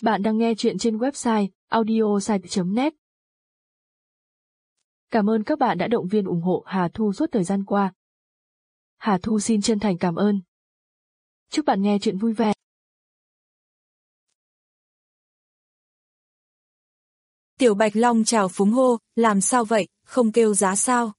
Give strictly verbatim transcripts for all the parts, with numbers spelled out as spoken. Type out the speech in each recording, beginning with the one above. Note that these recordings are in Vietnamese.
Bạn đang nghe chuyện trên website audiosite chấm net. Cảm ơn các bạn đã động viên ủng hộ Hà Thu suốt thời gian qua. Hà Thu xin chân thành cảm ơn. Chúc bạn nghe chuyện vui vẻ. Tiểu Bạch Long chào phúng hô, làm sao vậy, không kêu giá sao?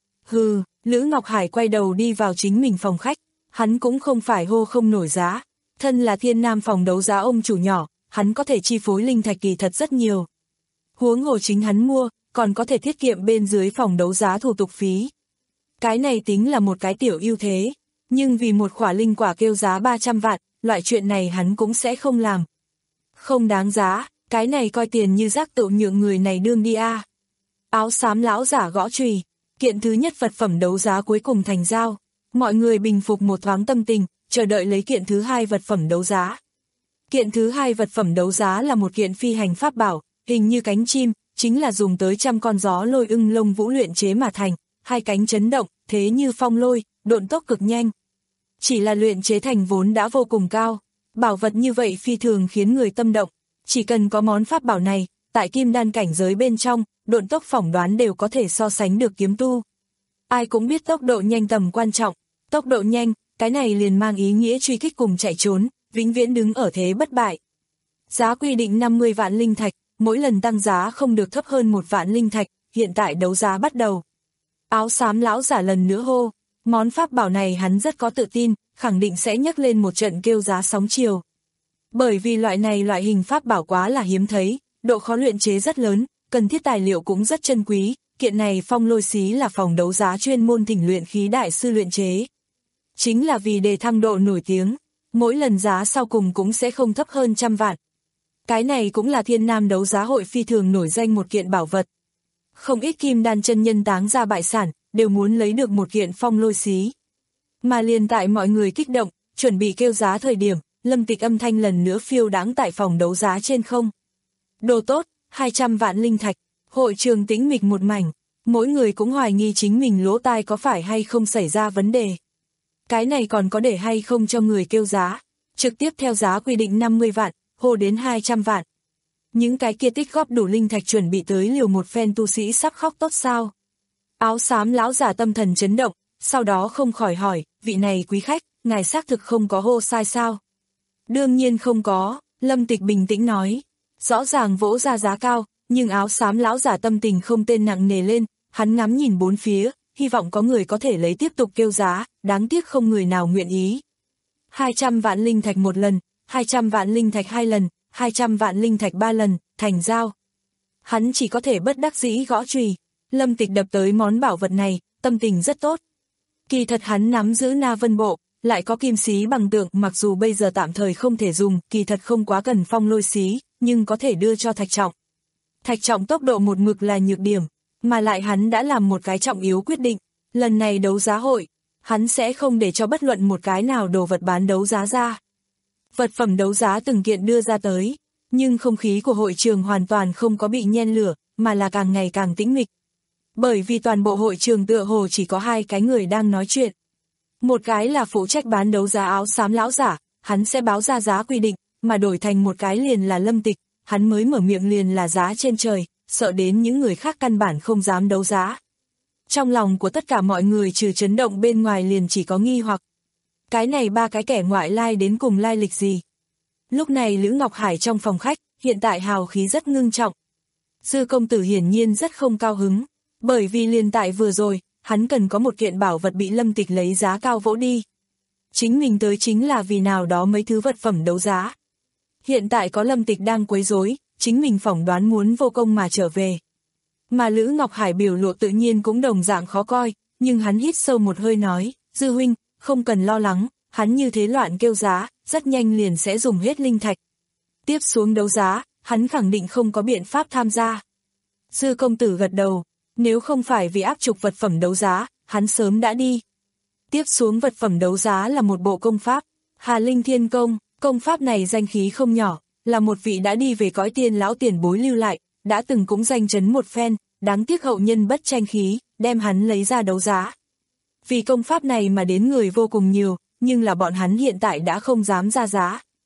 Hừ, Lữ Ngọc Hải quay đầu đi vào chính mình phòng khách, hắn cũng không phải hô không nổi giá. Thân là Thiên Nam phòng đấu giá ông chủ nhỏ, hắn có thể chi phối linh thạch kỳ thật rất nhiều. Huống hồ chính hắn mua, còn có thể tiết kiệm bên dưới phòng đấu giá thủ tục phí. Cái này tính là một cái tiểu ưu thế, nhưng vì một khỏa linh quả kêu giá ba trăm vạn, loại chuyện này hắn cũng sẽ không làm. Không đáng giá, cái này coi tiền như rác tự nhượng người này đương đi a. À. Áo xám lão giả gõ chùy, kiện thứ nhất vật phẩm đấu giá cuối cùng thành giao. Mọi người bình phục một thoáng tâm tình, chờ đợi lấy kiện thứ hai vật phẩm đấu giá. Kiện thứ hai vật phẩm đấu giá là một kiện phi hành pháp bảo, hình như cánh chim, chính là dùng tới trăm con gió lôi ưng lông vũ luyện chế mà thành, hai cánh chấn động, thế như phong lôi, độn tốc cực nhanh. Chỉ là luyện chế thành vốn đã vô cùng cao, bảo vật như vậy phi thường khiến người tâm động, chỉ cần có món pháp bảo này, tại kim đan cảnh giới bên trong, độn tốc phỏng đoán đều có thể so sánh được kiếm tu. Ai cũng biết tốc độ nhanh tầm quan trọng, tốc độ nhanh, cái này liền mang ý nghĩa truy kích cùng chạy trốn, vĩnh viễn đứng ở thế bất bại. Giá quy định năm mươi vạn linh thạch, mỗi lần tăng giá không được thấp hơn một vạn linh thạch, hiện tại đấu giá bắt đầu. Áo xám lão giả lần nữa hô, món pháp bảo này hắn rất có tự tin, khẳng định sẽ nhấc lên một trận kêu giá sóng chiều. Bởi vì loại này loại hình pháp bảo quá là hiếm thấy, độ khó luyện chế rất lớn, cần thiết tài liệu cũng rất chân quý, kiện này Phong Lôi Xí là phòng đấu giá chuyên môn thỉnh luyện khí đại sư luyện chế. Chính là vì đề thăng độ nổi tiếng, mỗi lần giá sau cùng cũng sẽ không thấp hơn trăm vạn. Cái này cũng là Thiên Nam đấu giá hội phi thường nổi danh một kiện bảo vật. Không ít kim đan chân nhân táng ra bại sản, đều muốn lấy được một kiện Phong Lôi Xí. Mà liền tại mọi người kích động, chuẩn bị kêu giá thời điểm, Lâm Tịch âm thanh lần nữa phiêu đãng tại phòng đấu giá trên không. Đồ tốt, hai trăm vạn linh thạch, hội trường tĩnh mịch một mảnh, mỗi người cũng hoài nghi chính mình lỗ tai có phải hay không xảy ra vấn đề. Cái này còn có để hay không cho người kêu giá, trực tiếp theo giá quy định năm mươi vạn, hô đến hai trăm vạn. Những cái kia tích góp đủ linh thạch chuẩn bị tới liều một phen tu sĩ sắp khóc tốt sao. Áo xám lão giả tâm thần chấn động, sau đó không khỏi hỏi, vị này quý khách, ngài xác thực không có hô sai sao? Đương nhiên không có, Lâm Tịch bình tĩnh nói. Rõ ràng vỗ ra giá cao, nhưng áo xám lão giả tâm tình không tên nặng nề lên, hắn ngắm nhìn bốn phía, hy vọng có người có thể lấy tiếp tục kêu giá, đáng tiếc không người nào nguyện ý. hai trăm vạn linh thạch một lần, hai trăm vạn linh thạch hai lần, hai trăm vạn linh thạch ba lần, thành giao. Hắn chỉ có thể bất đắc dĩ gõ chùy. Lâm Tịch đập tới món bảo vật này, tâm tình rất tốt. Kỳ thật hắn nắm giữ Na Vân Bộ, lại có kim xí bằng tượng, mặc dù bây giờ tạm thời không thể dùng, kỳ thật không quá cần Phong Lôi Xí, nhưng có thể đưa cho Thạch Trọng. Thạch Trọng tốc độ một mực là nhược điểm, mà lại hắn đã làm một cái trọng yếu quyết định, lần này đấu giá hội, hắn sẽ không để cho bất luận một cái nào đồ vật bán đấu giá ra. Vật phẩm đấu giá từng kiện đưa ra tới, nhưng không khí của hội trường hoàn toàn không có bị nhen lửa, mà là càng ngày càng tĩnh mịch. Bởi vì toàn bộ hội trường tựa hồ chỉ có hai cái người đang nói chuyện. Một cái là phụ trách bán đấu giá áo xám lão giả, hắn sẽ báo ra giá quy định, mà đổi thành một cái liền là Lâm Tịch, hắn mới mở miệng liền là giá trên trời, sợ đến những người khác căn bản không dám đấu giá. Trong lòng của tất cả mọi người trừ chấn động bên ngoài liền chỉ có nghi hoặc. Cái này ba cái kẻ ngoại lai đến cùng lai lịch gì? Lúc này Lữ Ngọc Hải trong phòng khách, hiện tại hào khí rất ngưng trọng. Dư công tử hiển nhiên rất không cao hứng, bởi vì liền tại vừa rồi, hắn cần có một kiện bảo vật bị Lâm Tịch lấy giá cao vỗ đi. Chính mình tới chính là vì nào đó mấy thứ vật phẩm đấu giá. Hiện tại có Lâm Tịch đang quấy rối, chính mình phỏng đoán muốn vô công mà trở về. Mà Lữ Ngọc Hải biểu lộ tự nhiên cũng đồng dạng khó coi, nhưng hắn hít sâu một hơi nói, Dư huynh, không cần lo lắng, hắn như thế loạn kêu giá, rất nhanh liền sẽ dùng hết linh thạch. Tiếp xuống đấu giá, hắn khẳng định không có biện pháp tham gia. Dư công tử gật đầu, nếu không phải vì áp trục vật phẩm đấu giá, hắn sớm đã đi. Tiếp xuống vật phẩm đấu giá là một bộ công pháp, Hà Linh Thiên Công, công pháp này danh khí không nhỏ, là một vị đã đi về cõi tiên lão tiền bối lưu lại, đã từng cũng danh chấn một phen, đáng tiếc hậu nhân bất tranh khí, đem hắn lấy ra đấu giá. Vì công pháp này mà đến người vô cùng nhiều, nhưng là bọn hắn hiện tại đã không dám ra giá.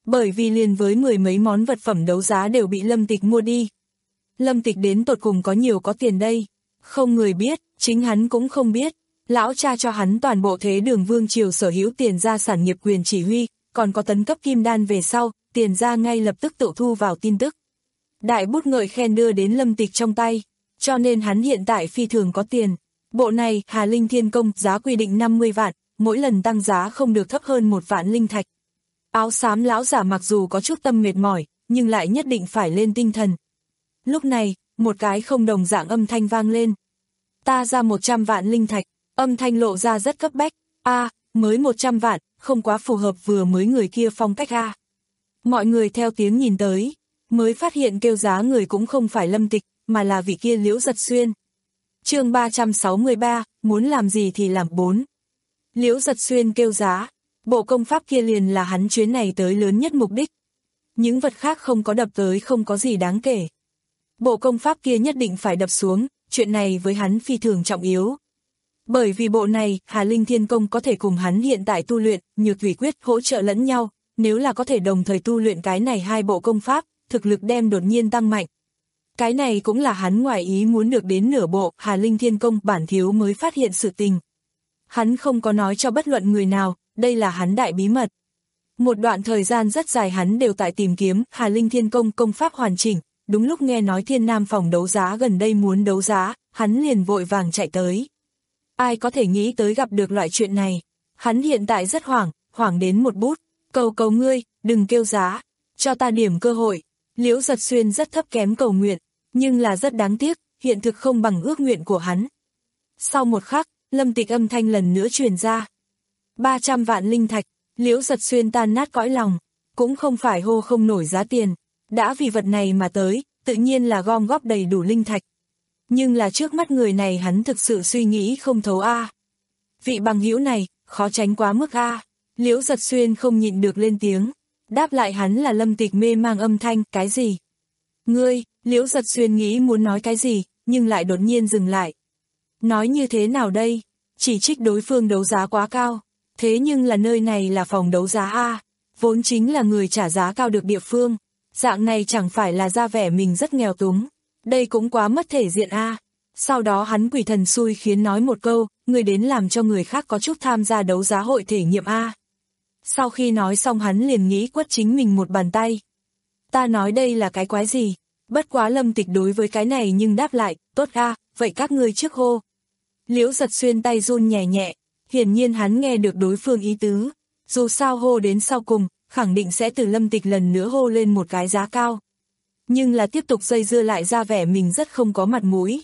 Bởi vì liền với mười mấy món vật phẩm đấu giá đều bị Lâm Tịch mua đi. Lâm Tịch đến tột cùng có nhiều có tiền đây. Không người biết, chính hắn cũng không biết. Lão cha cho hắn toàn bộ Thế Đường Vương triều sở hữu tiền gia sản nghiệp quyền chỉ huy, còn có tấn cấp kim đan về sau, tiền gia ngay lập tức tự thu vào tin tức. Đại bút ngợi khen đưa đến Lâm Tịch trong tay, cho nên hắn hiện tại phi thường có tiền. Bộ này, Hà Linh Thiên Công, giá quy định năm mươi vạn, mỗi lần tăng giá không được thấp hơn một vạn linh thạch. Áo xám lão giả mặc dù có chút tâm mệt mỏi, nhưng lại nhất định phải lên tinh thần. Lúc này, một cái không đồng dạng âm thanh vang lên. Ta ra một trăm vạn linh thạch, âm thanh lộ ra rất cấp bách. A, à, mới một trăm vạn, không quá phù hợp vừa mới người kia phong cách a. Mọi người theo tiếng nhìn tới, mới phát hiện kêu giá người cũng không phải Lâm Tịch, mà là vị kia Liễu Giật Xuyên. Chương ba trăm sáu mươi ba, muốn làm gì thì làm bốn. Liễu Giật Xuyên kêu giá, bộ công pháp kia liền là hắn chuyến này tới lớn nhất mục đích. Những vật khác không có đập tới không có gì đáng kể. Bộ công pháp kia nhất định phải đập xuống, chuyện này với hắn phi thường trọng yếu. Bởi vì bộ này, Hà Linh Thiên Công có thể cùng hắn hiện tại tu luyện, Nhược Thủy Quyết hỗ trợ lẫn nhau, nếu là có thể đồng thời tu luyện cái này hai bộ công pháp, thực lực đem đột nhiên tăng mạnh. Cái này cũng là hắn ngoài ý muốn được đến nửa bộ Hà Linh Thiên Công bản thiếu mới phát hiện sự tình. Hắn không có nói cho bất luận người nào, đây là hắn đại bí mật. Một đoạn thời gian rất dài hắn đều tại tìm kiếm Hà Linh Thiên Công công pháp hoàn chỉnh, đúng lúc nghe nói Thiên Nam phòng đấu giá gần đây muốn đấu giá, hắn liền vội vàng chạy tới. Ai có thể nghĩ tới gặp được loại chuyện này, hắn hiện tại rất hoảng, hoảng đến một bút, cầu cầu ngươi, đừng kêu giá, cho ta điểm cơ hội. Liễu Giật Xuyên rất thấp kém cầu nguyện, nhưng là rất đáng tiếc, hiện thực không bằng ước nguyện của hắn. Sau một khắc, Lâm Tịch âm thanh lần nữa truyền ra. ba trăm vạn linh thạch, Liễu Giật Xuyên tan nát cõi lòng, cũng không phải hô không nổi giá tiền, đã vì vật này mà tới, tự nhiên là gom góp đầy đủ linh thạch. Nhưng là trước mắt người này hắn thực sự suy nghĩ không thấu a. Vị bằng hữu này, khó tránh quá mức a. Liễu Giật Xuyên không nhịn được lên tiếng, đáp lại hắn là Lâm Tịch mê mang âm thanh, cái gì? Ngươi, Liễu Giật Xuyên nghĩ muốn nói cái gì, nhưng lại đột nhiên dừng lại. Nói như thế nào đây? Chỉ trích đối phương đấu giá quá cao, thế nhưng là nơi này là phòng đấu giá a, vốn chính là người trả giá cao được địa phương, dạng này chẳng phải là ra vẻ mình rất nghèo túng. Đây cũng quá mất thể diện a. Sau đó hắn quỷ thần xui khiến nói một câu, người đến làm cho người khác có chút tham gia đấu giá hội thể nghiệm a. Sau khi nói xong hắn liền nghĩ quất chính mình một bàn tay. Ta nói đây là cái quái gì? Bất quá Lâm Tịch đối với cái này nhưng đáp lại, tốt a, vậy các ngươi trước hô. Liễu Giật Xuyên tay run nhẹ nhẹ, hiển nhiên hắn nghe được đối phương ý tứ. Dù sao hô đến sau cùng, khẳng định sẽ từ Lâm Tịch lần nữa hô lên một cái giá cao. Nhưng là tiếp tục dây dưa lại ra vẻ mình rất không có mặt mũi.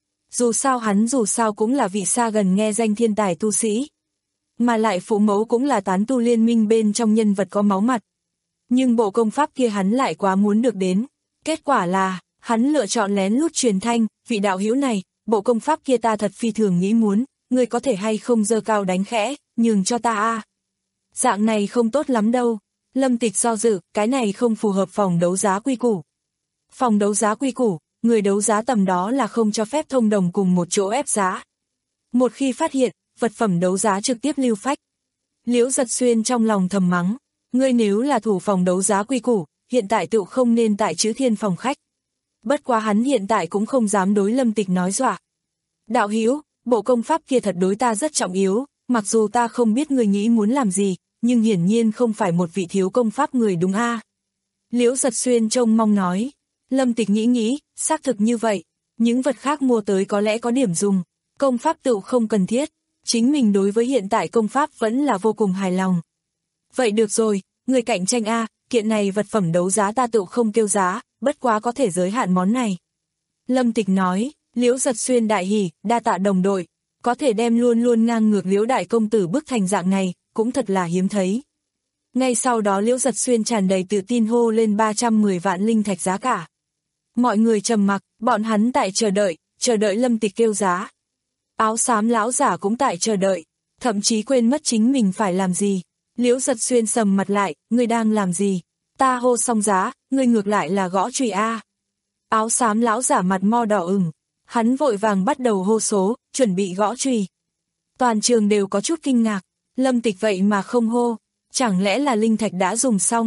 Dù sao hắn dù sao cũng là vị xa gần nghe danh thiên tài tu sĩ. Mà lại phụ mẫu cũng là tán tu liên minh bên trong nhân vật có máu mặt. Nhưng bộ công pháp kia hắn lại quá muốn được đến. Kết quả là, hắn lựa chọn lén lút truyền thanh, vị đạo hữu này, bộ công pháp kia ta thật phi thường nghĩ muốn, người có thể hay không giơ cao đánh khẽ, nhường cho ta a. Dạng này không tốt lắm đâu. Lâm Tịch do dự, cái này không phù hợp phòng đấu giá quy củ. Phòng đấu giá quy củ, người đấu giá tầm đó là không cho phép thông đồng cùng một chỗ ép giá. Một khi phát hiện, vật phẩm đấu giá trực tiếp lưu phách. Liễu Giật Xuyên trong lòng thầm mắng, ngươi nếu là thủ phòng đấu giá quy củ, hiện tại tự không nên tại Chữ Thiên phòng khách. Bất quá hắn hiện tại cũng không dám đối Lâm Tịch nói dọa. Đạo hữu, bộ công pháp kia thật đối ta rất trọng yếu, mặc dù ta không biết người nghĩ muốn làm gì, nhưng hiển nhiên không phải một vị thiếu công pháp người đúng a. Liễu Giật Xuyên trông mong nói. Lâm Tịch nghĩ nghĩ, xác thực như vậy, những vật khác mua tới có lẽ có điểm dùng, công pháp tự không cần thiết, chính mình đối với hiện tại công pháp vẫn là vô cùng hài lòng. Vậy được rồi, người cạnh tranh a, kiện này vật phẩm đấu giá ta tự không kêu giá, bất quá có thể giới hạn món này. Lâm Tịch nói, Liễu Giật Xuyên đại hỉ, đa tạ đồng đội, có thể đem luôn luôn ngang ngược Liễu đại công tử bức thành dạng này, cũng thật là hiếm thấy. Ngay sau đó Liễu Giật Xuyên tràn đầy tự tin hô lên ba trăm mười vạn linh thạch giá cả. Mọi người trầm mặc, bọn hắn tại chờ đợi, chờ đợi Lâm Tịch kêu giá. Áo xám lão giả cũng tại chờ đợi, thậm chí quên mất chính mình phải làm gì. Liễu Giật Xuyên sầm mặt lại, ngươi đang làm gì? Ta hô xong giá, ngươi ngược lại là gõ chùy a. Áo xám lão giả mặt mo đỏ ửng, hắn vội vàng bắt đầu hô số, chuẩn bị gõ chùy. Toàn trường đều có chút kinh ngạc, Lâm Tịch vậy mà không hô, chẳng lẽ là linh thạch đã dùng xong?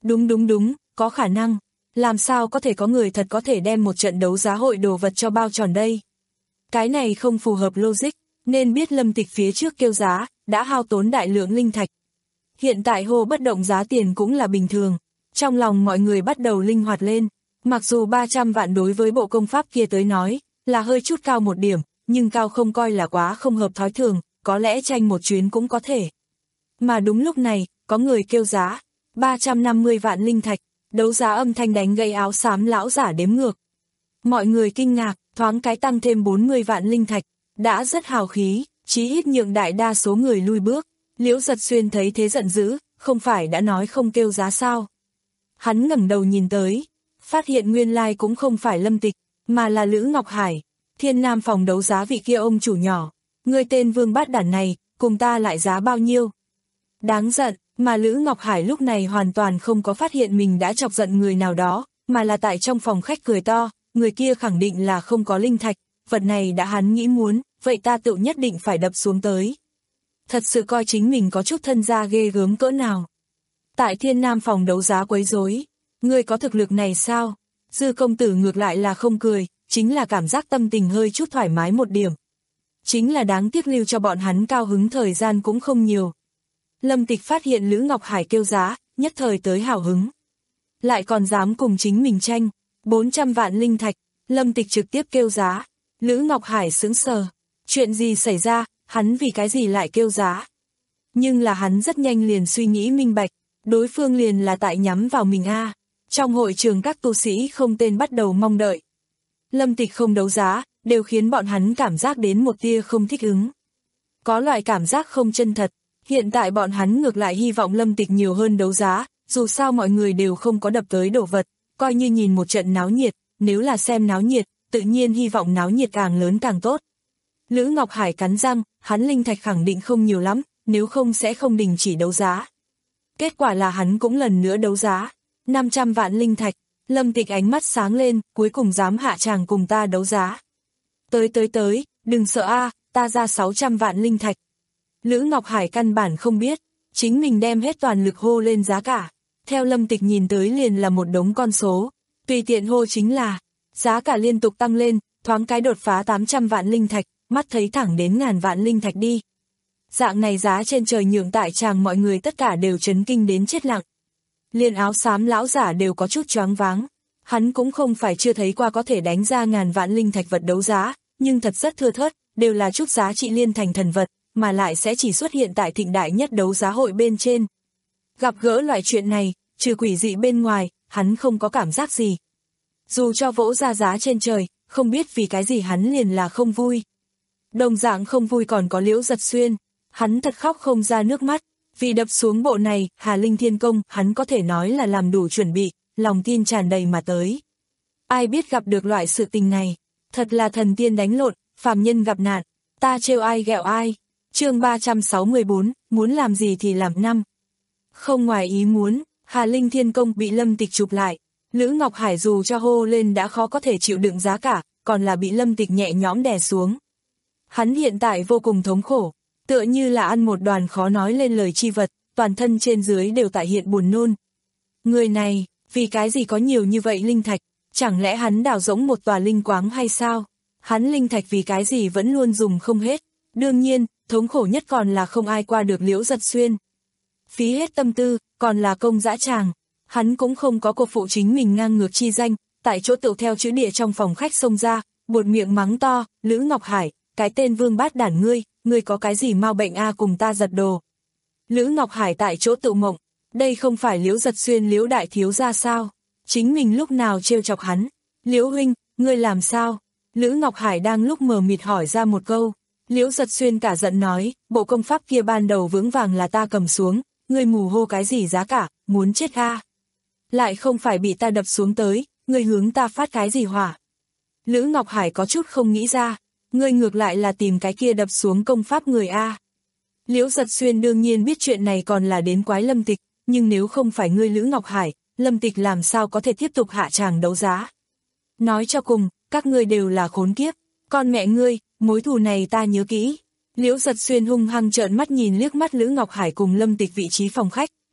Đúng đúng đúng, có khả năng. Làm sao có thể có người thật có thể đem một trận đấu giá hội đồ vật cho bao tròn đây? Cái này không phù hợp logic, nên biết Lâm Tịch phía trước kêu giá, đã hao tốn đại lượng linh thạch. Hiện tại hô bất động giá tiền cũng là bình thường. Trong lòng mọi người bắt đầu linh hoạt lên. Mặc dù ba trăm vạn đối với bộ công pháp kia tới nói, là hơi chút cao một điểm, nhưng cao không coi là quá không hợp thói thường, có lẽ tranh một chuyến cũng có thể. Mà đúng lúc này, có người kêu giá, ba trăm năm mươi vạn linh thạch, đấu giá âm thanh đánh gây áo xám lão giả đếm ngược. Mọi người kinh ngạc, thoáng cái tăng thêm bốn mươi vạn linh thạch, đã rất hào khí, chí ít nhượng đại đa số người lui bước. Liễu Giật Xuyên thấy thế giận dữ, không phải đã nói không kêu giá sao. Hắn ngẩng đầu nhìn tới, phát hiện nguyên lai cũng không phải Lâm Tịch, mà là Lữ Ngọc Hải, Thiên Nam phòng đấu giá vị kia ông chủ nhỏ. Người tên Vương Bát Đản này, cùng ta lại giá bao nhiêu? Đáng giận, mà Lữ Ngọc Hải lúc này hoàn toàn không có phát hiện mình đã chọc giận người nào đó, mà là tại trong phòng khách cười to, người kia khẳng định là không có linh thạch, vật này đã hắn nghĩ muốn, vậy ta tự nhất định phải đập xuống tới. Thật sự coi chính mình có chút thân gia ghê gớm cỡ nào. Tại Thiên Nam phòng đấu giá quấy rối, ngươi có thực lực này sao? Dư công tử ngược lại là không cười, chính là cảm giác tâm tình hơi chút thoải mái một điểm. Chính là đáng tiếc lưu cho bọn hắn cao hứng thời gian cũng không nhiều. Lâm Tịch phát hiện Lữ Ngọc Hải kêu giá, nhất thời tới hào hứng. Lại còn dám cùng chính mình tranh, bốn trăm vạn linh thạch, Lâm Tịch trực tiếp kêu giá. Lữ Ngọc Hải sững sờ, chuyện gì xảy ra, hắn vì cái gì lại kêu giá? Nhưng là hắn rất nhanh liền suy nghĩ minh bạch, đối phương liền là tại nhắm vào mình a. Trong hội trường các tu sĩ không tên bắt đầu mong đợi. Lâm Tịch không đấu giá, đều khiến bọn hắn cảm giác đến một tia không thích ứng. Có loại cảm giác không chân thật, hiện tại bọn hắn ngược lại hy vọng Lâm Tịch nhiều hơn đấu giá, dù sao mọi người đều không có đập tới đồ vật, coi như nhìn một trận náo nhiệt, nếu là xem náo nhiệt, tự nhiên hy vọng náo nhiệt càng lớn càng tốt. Lữ Ngọc Hải cắn răng, hắn linh thạch khẳng định không nhiều lắm, nếu không sẽ không đình chỉ đấu giá. Kết quả là hắn cũng lần nữa đấu giá, năm trăm vạn linh thạch, Lâm Tịch ánh mắt sáng lên, cuối cùng dám hạ tràng cùng ta đấu giá. Tới tới tới, đừng sợ a, ta ra sáu trăm vạn linh thạch. Lữ Ngọc Hải căn bản không biết, chính mình đem hết toàn lực hô lên giá cả. Theo Lâm Tịch nhìn tới liền là một đống con số, tùy tiện hô chính là, giá cả liên tục tăng lên, thoáng cái đột phá tám trăm vạn linh thạch, mắt thấy thẳng đến ngàn vạn linh thạch đi. Dạng này giá trên trời nhượng tại tràng mọi người tất cả đều chấn kinh đến chết lặng. Liên áo xám lão giả đều có chút choáng váng, hắn cũng không phải chưa thấy qua có thể đánh ra ngàn vạn linh thạch vật đấu giá, nhưng thật rất thưa thớt, đều là chút giá trị liên thành thần vật, mà lại sẽ chỉ xuất hiện tại thịnh đại nhất đấu giá hội bên trên. Gặp gỡ loại chuyện này, trừ quỷ dị bên ngoài, hắn không có cảm giác gì. Dù cho vỗ ra giá trên trời, không biết vì cái gì hắn liền là không vui. Đồng dạng không vui còn có Liễu Giật Xuyên, hắn thật khóc không ra nước mắt, vì đập xuống bộ này, Hà Linh Thiên Công, hắn có thể nói là làm đủ chuẩn bị, lòng tin tràn đầy mà tới. Ai biết gặp được loại sự tình này, thật là thần tiên đánh lộn, phàm nhân gặp nạn, ta trêu ai ghẹo ai. Chương ba trăm sáu mươi bốn, muốn làm gì thì làm năm. Không ngoài ý muốn, Hà Linh Thiên Công bị Lâm Tịch chụp lại, Lữ Ngọc Hải dù cho hô lên đã khó có thể chịu đựng giá cả, còn là bị Lâm Tịch nhẹ nhõm đè xuống. Hắn hiện tại vô cùng thống khổ, tựa như là ăn một đoàn khó nói lên lời chi vật, toàn thân trên dưới đều tại hiện buồn nôn. Người này, vì cái gì có nhiều như vậy linh thạch, chẳng lẽ hắn đào rỗng một tòa linh quáng hay sao? Hắn linh thạch vì cái gì vẫn luôn dùng không hết, đương nhiên, thống khổ nhất còn là không ai qua được Liễu Giật Xuyên. Phí hết tâm tư, còn là công dã tràng, hắn cũng không có cô phụ chính mình ngang ngược chi danh, tại chỗ tự theo chữ địa trong phòng khách xông ra, buột miệng mắng to, Lữ Ngọc Hải, cái tên Vương Bát Đản ngươi, ngươi có cái gì mau bệnh a cùng ta giật đồ. Lữ Ngọc Hải tại chỗ tự mộng, đây không phải Liễu Giật Xuyên Liễu đại thiếu gia sao? Chính mình lúc nào trêu chọc hắn? Liễu huynh, ngươi làm sao? Lữ Ngọc Hải đang lúc mờ mịt hỏi ra một câu. Liễu Giật Xuyên cả giận nói, bộ công pháp kia ban đầu vững vàng là ta cầm xuống, ngươi mù hô cái gì giá cả, muốn chết a? Lại không phải bị ta đập xuống tới, ngươi hướng ta phát cái gì hỏa? Lữ Ngọc Hải có chút không nghĩ ra, ngươi ngược lại là tìm cái kia đập xuống công pháp người a. Liễu Giật Xuyên đương nhiên biết chuyện này còn là đến quái Lâm Tịch, nhưng nếu không phải ngươi Lữ Ngọc Hải, Lâm Tịch làm sao có thể tiếp tục hạ tràng đấu giá? Nói cho cùng, các ngươi đều là khốn kiếp, con mẹ ngươi, mối thù này ta nhớ kỹ. Liễu Giật Xuyên hung hăng trợn mắt nhìn liếc mắt Lữ Ngọc Hải cùng Lâm Tịch vị trí phòng khách,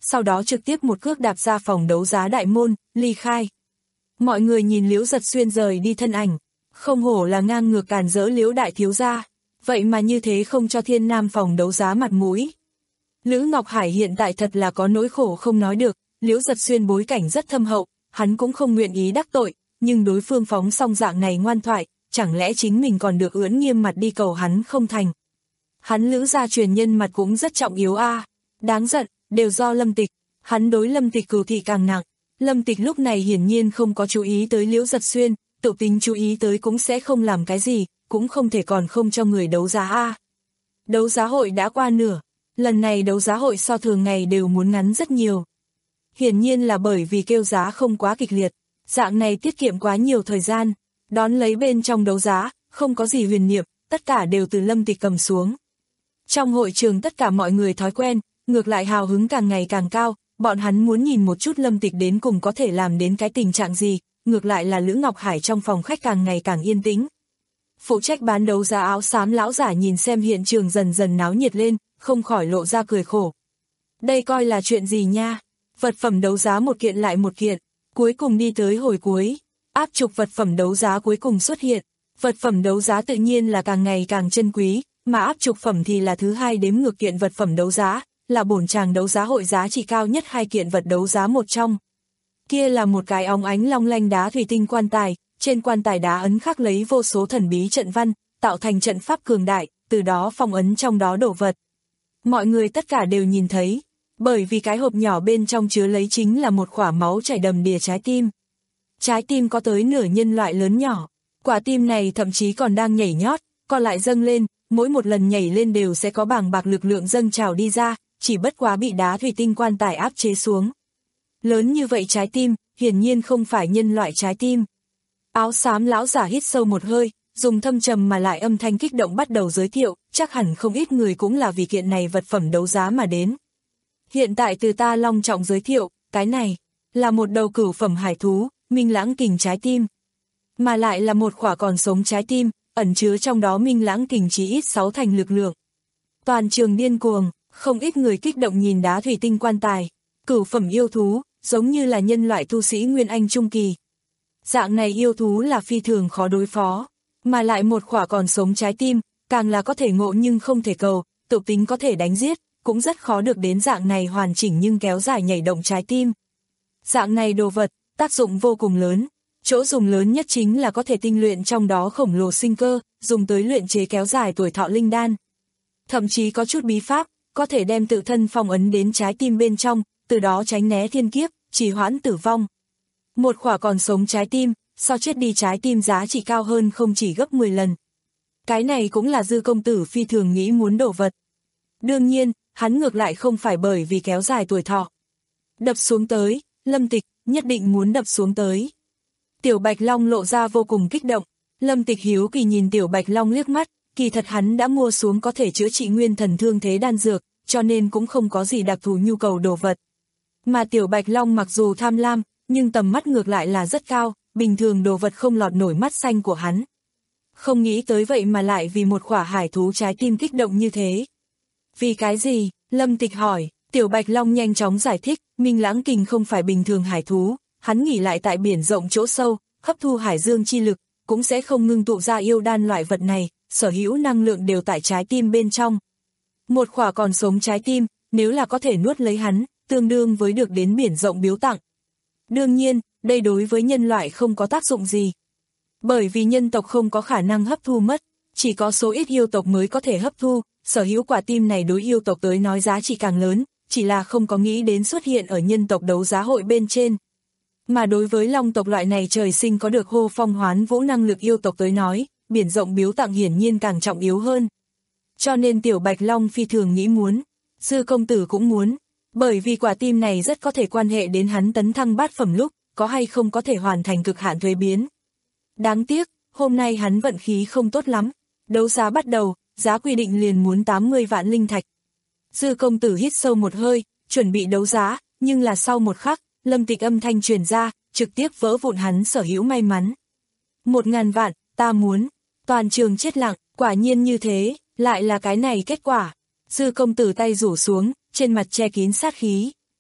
sau đó trực tiếp một cước đạp ra phòng đấu giá đại môn, ly khai. Mọi người nhìn Liễu Giật Xuyên rời đi thân ảnh, không hổ là ngang ngược càn rỡ Liễu đại thiếu gia, vậy mà như thế không cho Thiên Nam phòng đấu giá mặt mũi. Lữ Ngọc Hải hiện tại thật là có nỗi khổ không nói được, Liễu Giật Xuyên bối cảnh rất thâm hậu, hắn cũng không nguyện ý đắc tội, nhưng đối phương phóng xong dạng này ngoan thoại, chẳng lẽ chính mình còn được ưỡn nghiêm mặt đi cầu hắn không thành. Hắn Lữ gia truyền nhân mặt cũng rất trọng yếu a, à. Đáng giận, đều do Lâm Tịch, hắn đối Lâm Tịch cừu thị càng nặng. Lâm Tịch lúc này hiển nhiên không có chú ý tới Liễu Giật Xuyên, tự tính chú ý tới cũng sẽ không làm cái gì, cũng không thể còn không cho người đấu giá a. À. Đấu giá hội đã qua nửa, lần này đấu giá hội so thường ngày đều muốn ngắn rất nhiều. Hiển nhiên là bởi vì kêu giá không quá kịch liệt, dạng này tiết kiệm quá nhiều thời gian, đón lấy bên trong đấu giá, không có gì huyền niệm, tất cả đều từ Lâm Tịch cầm xuống. Trong hội trường tất cả mọi người thói quen, ngược lại hào hứng càng ngày càng cao, bọn hắn muốn nhìn một chút Lâm Tịch đến cùng có thể làm đến cái tình trạng gì, ngược lại là Lữ Ngọc Hải trong phòng khách càng ngày càng yên tĩnh. Phụ trách bán đấu giá áo xám lão giả nhìn xem hiện trường dần dần náo nhiệt lên, không khỏi lộ ra cười khổ. Đây coi là chuyện gì nha, vật phẩm đấu giá một kiện lại một kiện, cuối cùng đi tới hồi cuối, áp trục vật phẩm đấu giá cuối cùng xuất hiện, vật phẩm đấu giá tự nhiên là càng ngày càng chân quý, mà áp trục phẩm thì là thứ hai đếm ngược kiện vật phẩm đấu giá, là bổn tràng đấu giá hội giá trị cao nhất hai kiện vật đấu giá một trong. Kia là một cái óng ánh long lanh đá thủy tinh quan tài, trên quan tài đá ấn khắc lấy vô số thần bí trận văn, tạo thành trận pháp cường đại, từ đó phong ấn trong đó đổ vật. Mọi người tất cả đều nhìn thấy, bởi vì cái hộp nhỏ bên trong chứa lấy chính là một quả máu chảy đầm đìa trái tim. Trái tim có tới nửa nhân loại lớn nhỏ, quả tim này thậm chí còn đang nhảy nhót, còn lại dâng lên, mỗi một lần nhảy lên đều sẽ có bàng bạc lực lượng dâng trào đi ra, chỉ bất quá bị đá thủy tinh quan tài áp chế xuống. Lớn như vậy trái tim, hiển nhiên không phải nhân loại trái tim. Áo xám lão giả hít sâu một hơi, dùng thâm trầm mà lại âm thanh kích động bắt đầu giới thiệu, chắc hẳn không ít người cũng là vì kiện này vật phẩm đấu giá mà đến. Hiện tại từ ta long trọng giới thiệu, cái này là một đầu cửu phẩm hải thú, minh lãng kình trái tim. Mà lại là một quả còn sống trái tim, ẩn chứa trong đó minh lãng kình chí ít sáu thành lực lượng. Toàn trường điên cuồng, không ít người kích động nhìn đá thủy tinh quan tài. Cửu phẩm yêu thú, giống như là nhân loại tu sĩ Nguyên Anh Trung Kỳ. Dạng này yêu thú là phi thường khó đối phó, mà lại một quả còn sống trái tim, càng là có thể ngộ nhưng không thể cầu, tự tính có thể đánh giết, cũng rất khó được đến dạng này hoàn chỉnh nhưng kéo dài nhảy động trái tim. Dạng này đồ vật, tác dụng vô cùng lớn, chỗ dùng lớn nhất chính là có thể tinh luyện trong đó khổng lồ sinh cơ, dùng tới luyện chế kéo dài tuổi thọ linh đan. Thậm chí có chút bí pháp, có thể đem tự thân phong ấn đến trái tim bên trong, từ đó tránh né thiên kiếp, trì hoãn tử vong. Một quả còn sống trái tim, so chết đi trái tim giá trị cao hơn không chỉ gấp mười lần. Cái này cũng là Dư công tử phi thường nghĩ muốn đổ vật. Đương nhiên, hắn ngược lại không phải bởi vì kéo dài tuổi thọ. Đập xuống tới, Lâm Tịch, nhất định muốn đập xuống tới. Tiểu Bạch Long lộ ra vô cùng kích động, Lâm Tịch hiếu kỳ nhìn Tiểu Bạch Long liếc mắt, kỳ thật hắn đã mua xuống có thể chữa trị nguyên thần thương thế đan dược, cho nên cũng không có gì đặc thù nhu cầu đồ vật. Mà Tiểu Bạch Long mặc dù tham lam, nhưng tầm mắt ngược lại là rất cao, bình thường đồ vật không lọt nổi mắt xanh của hắn. Không nghĩ tới vậy mà lại vì một quả hải thú trái tim kích động như thế. Vì cái gì? Lâm Tịch hỏi. Tiểu Bạch Long nhanh chóng giải thích, Minh Lãng Kình không phải bình thường hải thú, hắn nghỉ lại tại biển rộng chỗ sâu, hấp thu hải dương chi lực, cũng sẽ không ngưng tụ ra yêu đan loại vật này, sở hữu năng lượng đều tại trái tim bên trong. Một quả còn sống trái tim, nếu là có thể nuốt lấy hắn, tương đương với được đến biển rộng biếu tặng. Đương nhiên, đây đối với nhân loại không có tác dụng gì. Bởi vì nhân tộc không có khả năng hấp thu mất, chỉ có số ít yêu tộc mới có thể hấp thu, sở hữu quả tim này đối yêu tộc tới nói giá trị càng lớn, chỉ là không có nghĩ đến xuất hiện ở nhân tộc đấu giá hội bên trên. Mà đối với long tộc loại này trời sinh có được hô phong hoán vũ năng lực yêu tộc tới nói, biển rộng biếu tặng hiển nhiên càng trọng yếu hơn. Cho nên Tiểu Bạch Long phi thường nghĩ muốn, Dư công tử cũng muốn, bởi vì quả tim này rất có thể quan hệ đến hắn tấn thăng bát phẩm lúc, có hay không có thể hoàn thành cực hạn thuế biến. Đáng tiếc, hôm nay hắn vận khí không tốt lắm, đấu giá bắt đầu, giá quy định liền muốn tám mươi vạn linh thạch. Dư công tử hít sâu một hơi, chuẩn bị đấu giá, nhưng là sau một khắc, Lâm Tịch âm thanh truyền ra, trực tiếp vỡ vụn hắn sở hữu may mắn. Một ngàn vạn, ta muốn. Toàn trường chết lặng, quả nhiên như thế, lại là cái này kết quả. Dư công tử tay rủ xuống, trên mặt che kín sát khí.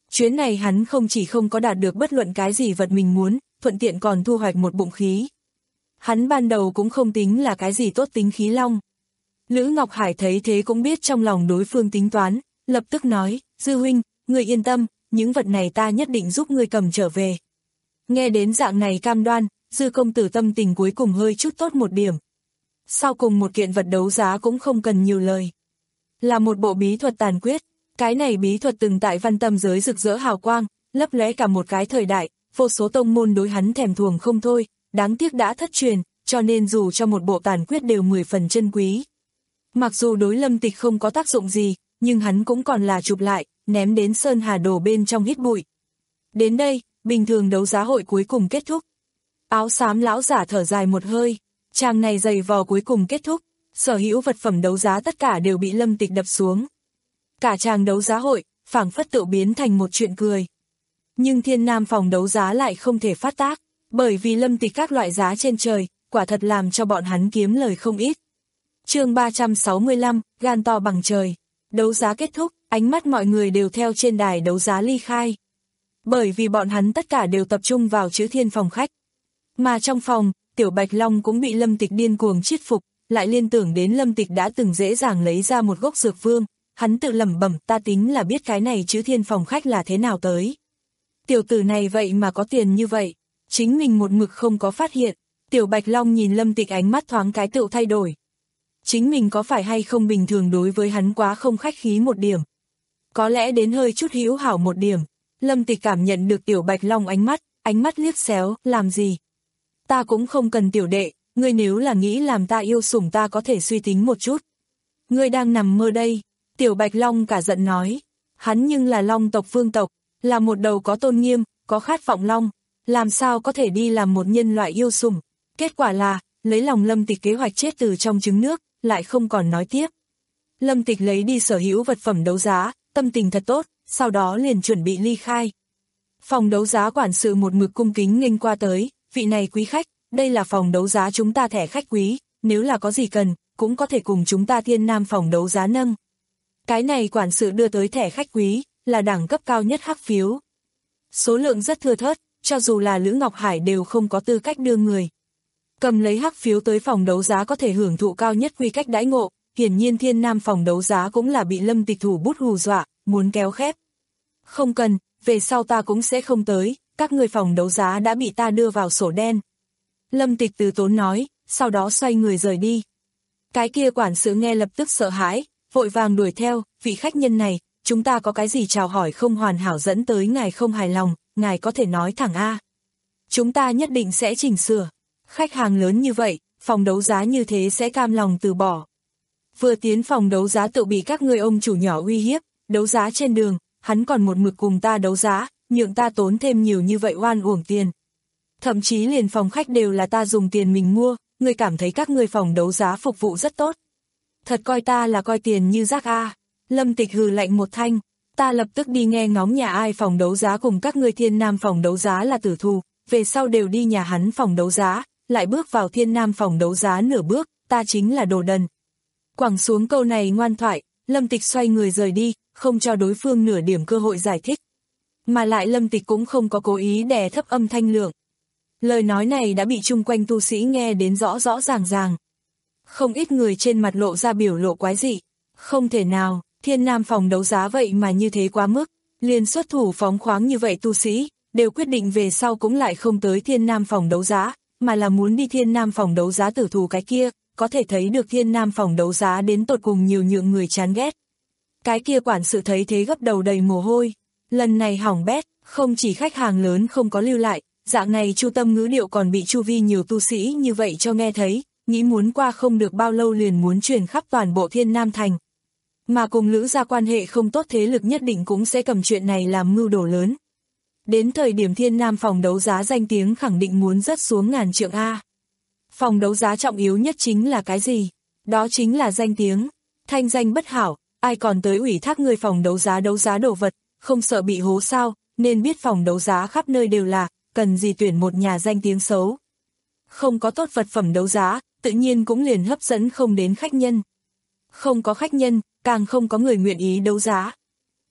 Chuyến này hắn không chỉ không có đạt được bất luận cái gì vật mình muốn, thuận tiện còn thu hoạch một bụng khí. Hắn ban đầu cũng không tính là cái gì tốt tính khí long. Lữ Ngọc Hải thấy thế cũng biết trong lòng đối phương tính toán, lập tức nói, Dư huynh, ngươi yên tâm, những vật này ta nhất định giúp ngươi cầm trở về. Nghe đến dạng này cam đoan, Dư công tử tâm tình cuối cùng hơi chút tốt một điểm. Sau cùng một kiện vật đấu giá cũng không cần nhiều lời. Là một bộ bí thuật tàn quyết, cái này bí thuật từng tại văn tâm giới rực rỡ hào quang, lấp lóe cả một cái thời đại, vô số tông môn đối hắn thèm thuồng không thôi, đáng tiếc đã thất truyền, cho nên dù cho một bộ tàn quyết đều mười phần chân quý. Mặc dù đối Lâm Tịch không có tác dụng gì, nhưng hắn cũng còn là chụp lại, ném đến Sơn Hà Đồ bên trong hít bụi. Đến đây, bình thường đấu giá hội cuối cùng kết thúc. Áo xám lão giả thở dài một hơi, chàng này giày vò cuối cùng kết thúc, sở hữu vật phẩm đấu giá tất cả đều bị Lâm Tịch đập xuống. Cả chàng đấu giá hội, phảng phất tự biến thành một chuyện cười. Nhưng Thiên Nam phòng đấu giá lại không thể phát tác, bởi vì Lâm Tịch các loại giá trên trời, quả thật làm cho bọn hắn kiếm lời không ít. Chương ba trăm sáu mươi lăm, gan to bằng trời. Đấu giá kết thúc, ánh mắt mọi người đều theo trên đài đấu giá ly khai. Bởi vì bọn hắn tất cả đều tập trung vào chữ Thiên phòng khách. Mà trong phòng, Tiểu Bạch Long cũng bị Lâm Tịch điên cuồng chiết phục, lại liên tưởng đến Lâm Tịch đã từng dễ dàng lấy ra một gốc dược vương, hắn tự lẩm bẩm, ta tính là biết cái này chữ Thiên phòng khách là thế nào tới. Tiểu tử này vậy mà có tiền như vậy, chính mình một mực không có phát hiện. Tiểu Bạch Long nhìn Lâm Tịch ánh mắt thoáng cái tựu thay đổi. Chính mình có phải hay không bình thường đối với hắn quá không khách khí một điểm. Có lẽ đến hơi chút hữu hảo một điểm. Lâm Tịch cảm nhận được Tiểu Bạch Long ánh mắt, ánh mắt liếc xéo, làm gì? Ta cũng không cần tiểu đệ, ngươi nếu là nghĩ làm ta yêu sủng ta có thể suy tính một chút. Ngươi đang nằm mơ đây, Tiểu Bạch Long cả giận nói. Hắn nhưng là Long tộc vương tộc, là một đầu có tôn nghiêm, có khát vọng Long, làm sao có thể đi làm một nhân loại yêu sủng. Kết quả là, lấy lòng Lâm Tịch kế hoạch chết từ trong trứng nước, lại không còn nói tiếp. Lâm Tịch lấy đi sở hữu vật phẩm đấu giá, tâm tình thật tốt, sau đó liền chuẩn bị ly khai. Phòng đấu giá quản sự một mực cung kính nghênh qua tới, vị này quý khách, đây là phòng đấu giá chúng ta thẻ khách quý, nếu là có gì cần, cũng có thể cùng chúng ta Thiên Nam phòng đấu giá nâng. Cái này quản sự đưa tới thẻ khách quý, là đẳng cấp cao nhất hắc phiếu. Số lượng rất thưa thớt, cho dù là Lữ Ngọc Hải đều không có tư cách đưa người. Cầm lấy hắc phiếu tới phòng đấu giá có thể hưởng thụ cao nhất quy cách đãi ngộ, hiển nhiên Thiên Nam phòng đấu giá cũng là bị Lâm Tịch thủ bút hù dọa, muốn kéo khép. Không cần, về sau ta cũng sẽ không tới, các người phòng đấu giá đã bị ta đưa vào sổ đen. Lâm Tịch từ tốn nói, sau đó xoay người rời đi. Cái kia quản sự nghe lập tức sợ hãi, vội vàng đuổi theo, vị khách nhân này, chúng ta có cái gì chào hỏi không hoàn hảo dẫn tới ngài không hài lòng, ngài có thể nói thẳng A. Chúng ta nhất định sẽ chỉnh sửa. Khách hàng lớn như vậy, phòng đấu giá như thế sẽ cam lòng từ bỏ. Vừa tiến phòng đấu giá tự bị các người ông chủ nhỏ uy hiếp, đấu giá trên đường, hắn còn một mực cùng ta đấu giá, nhượng ta tốn thêm nhiều như vậy oan uổng tiền. Thậm chí liền phòng khách đều là ta dùng tiền mình mua, người cảm thấy các người phòng đấu giá phục vụ rất tốt. Thật coi ta là coi tiền như rác a. Lâm Tịch hừ lạnh một thanh, ta lập tức đi nghe ngóng nhà ai phòng đấu giá cùng các ngươi Thiên Nam phòng đấu giá là tử thù, về sau đều đi nhà hắn phòng đấu giá, lại bước vào Thiên Nam phòng đấu giá nửa bước, ta chính là đồ đần. Quẳng xuống câu này ngoan thoại, Lâm Tịch xoay người rời đi, không cho đối phương nửa điểm cơ hội giải thích. Mà lại Lâm Tịch cũng không có cố ý đè thấp âm thanh lượng. Lời nói này đã bị chung quanh tu sĩ nghe đến rõ rõ ràng ràng. Không ít người trên mặt lộ ra biểu lộ quái dị. Không thể nào, Thiên Nam phòng đấu giá vậy mà như thế quá mức. Liền xuất thủ phóng khoáng như vậy tu sĩ, đều quyết định về sau cũng lại không tới Thiên Nam phòng đấu giá, mà là muốn đi Thiên Nam phòng đấu giá tử thù cái kia, có thể thấy được Thiên Nam phòng đấu giá đến tột cùng nhiều nhượng người chán ghét. Cái kia quản sự thấy thế gấp đầu đầy mồ hôi. Lần này hỏng bét, không chỉ khách hàng lớn không có lưu lại, dạng này Chu Tâm ngữ điệu còn bị chu vi nhiều tu sĩ như vậy cho nghe thấy, nghĩ muốn qua không được bao lâu liền muốn truyền khắp toàn bộ Thiên Nam thành. Mà cùng Lữ gia quan hệ không tốt thế lực nhất định cũng sẽ cầm chuyện này làm mưu đồ lớn. Đến thời điểm Thiên Nam phòng đấu giá danh tiếng khẳng định muốn rớt xuống ngàn trượng A. Phòng đấu giá trọng yếu nhất chính là cái gì? Đó chính là danh tiếng. Thanh danh bất hảo, ai còn tới ủy thác người phòng đấu giá đấu giá đồ vật, không sợ bị hố sao, nên biết phòng đấu giá khắp nơi đều là, cần gì tuyển một nhà danh tiếng xấu. Không có tốt vật phẩm đấu giá, tự nhiên cũng liền hấp dẫn không đến khách nhân. Không có khách nhân, càng không có người nguyện ý đấu giá.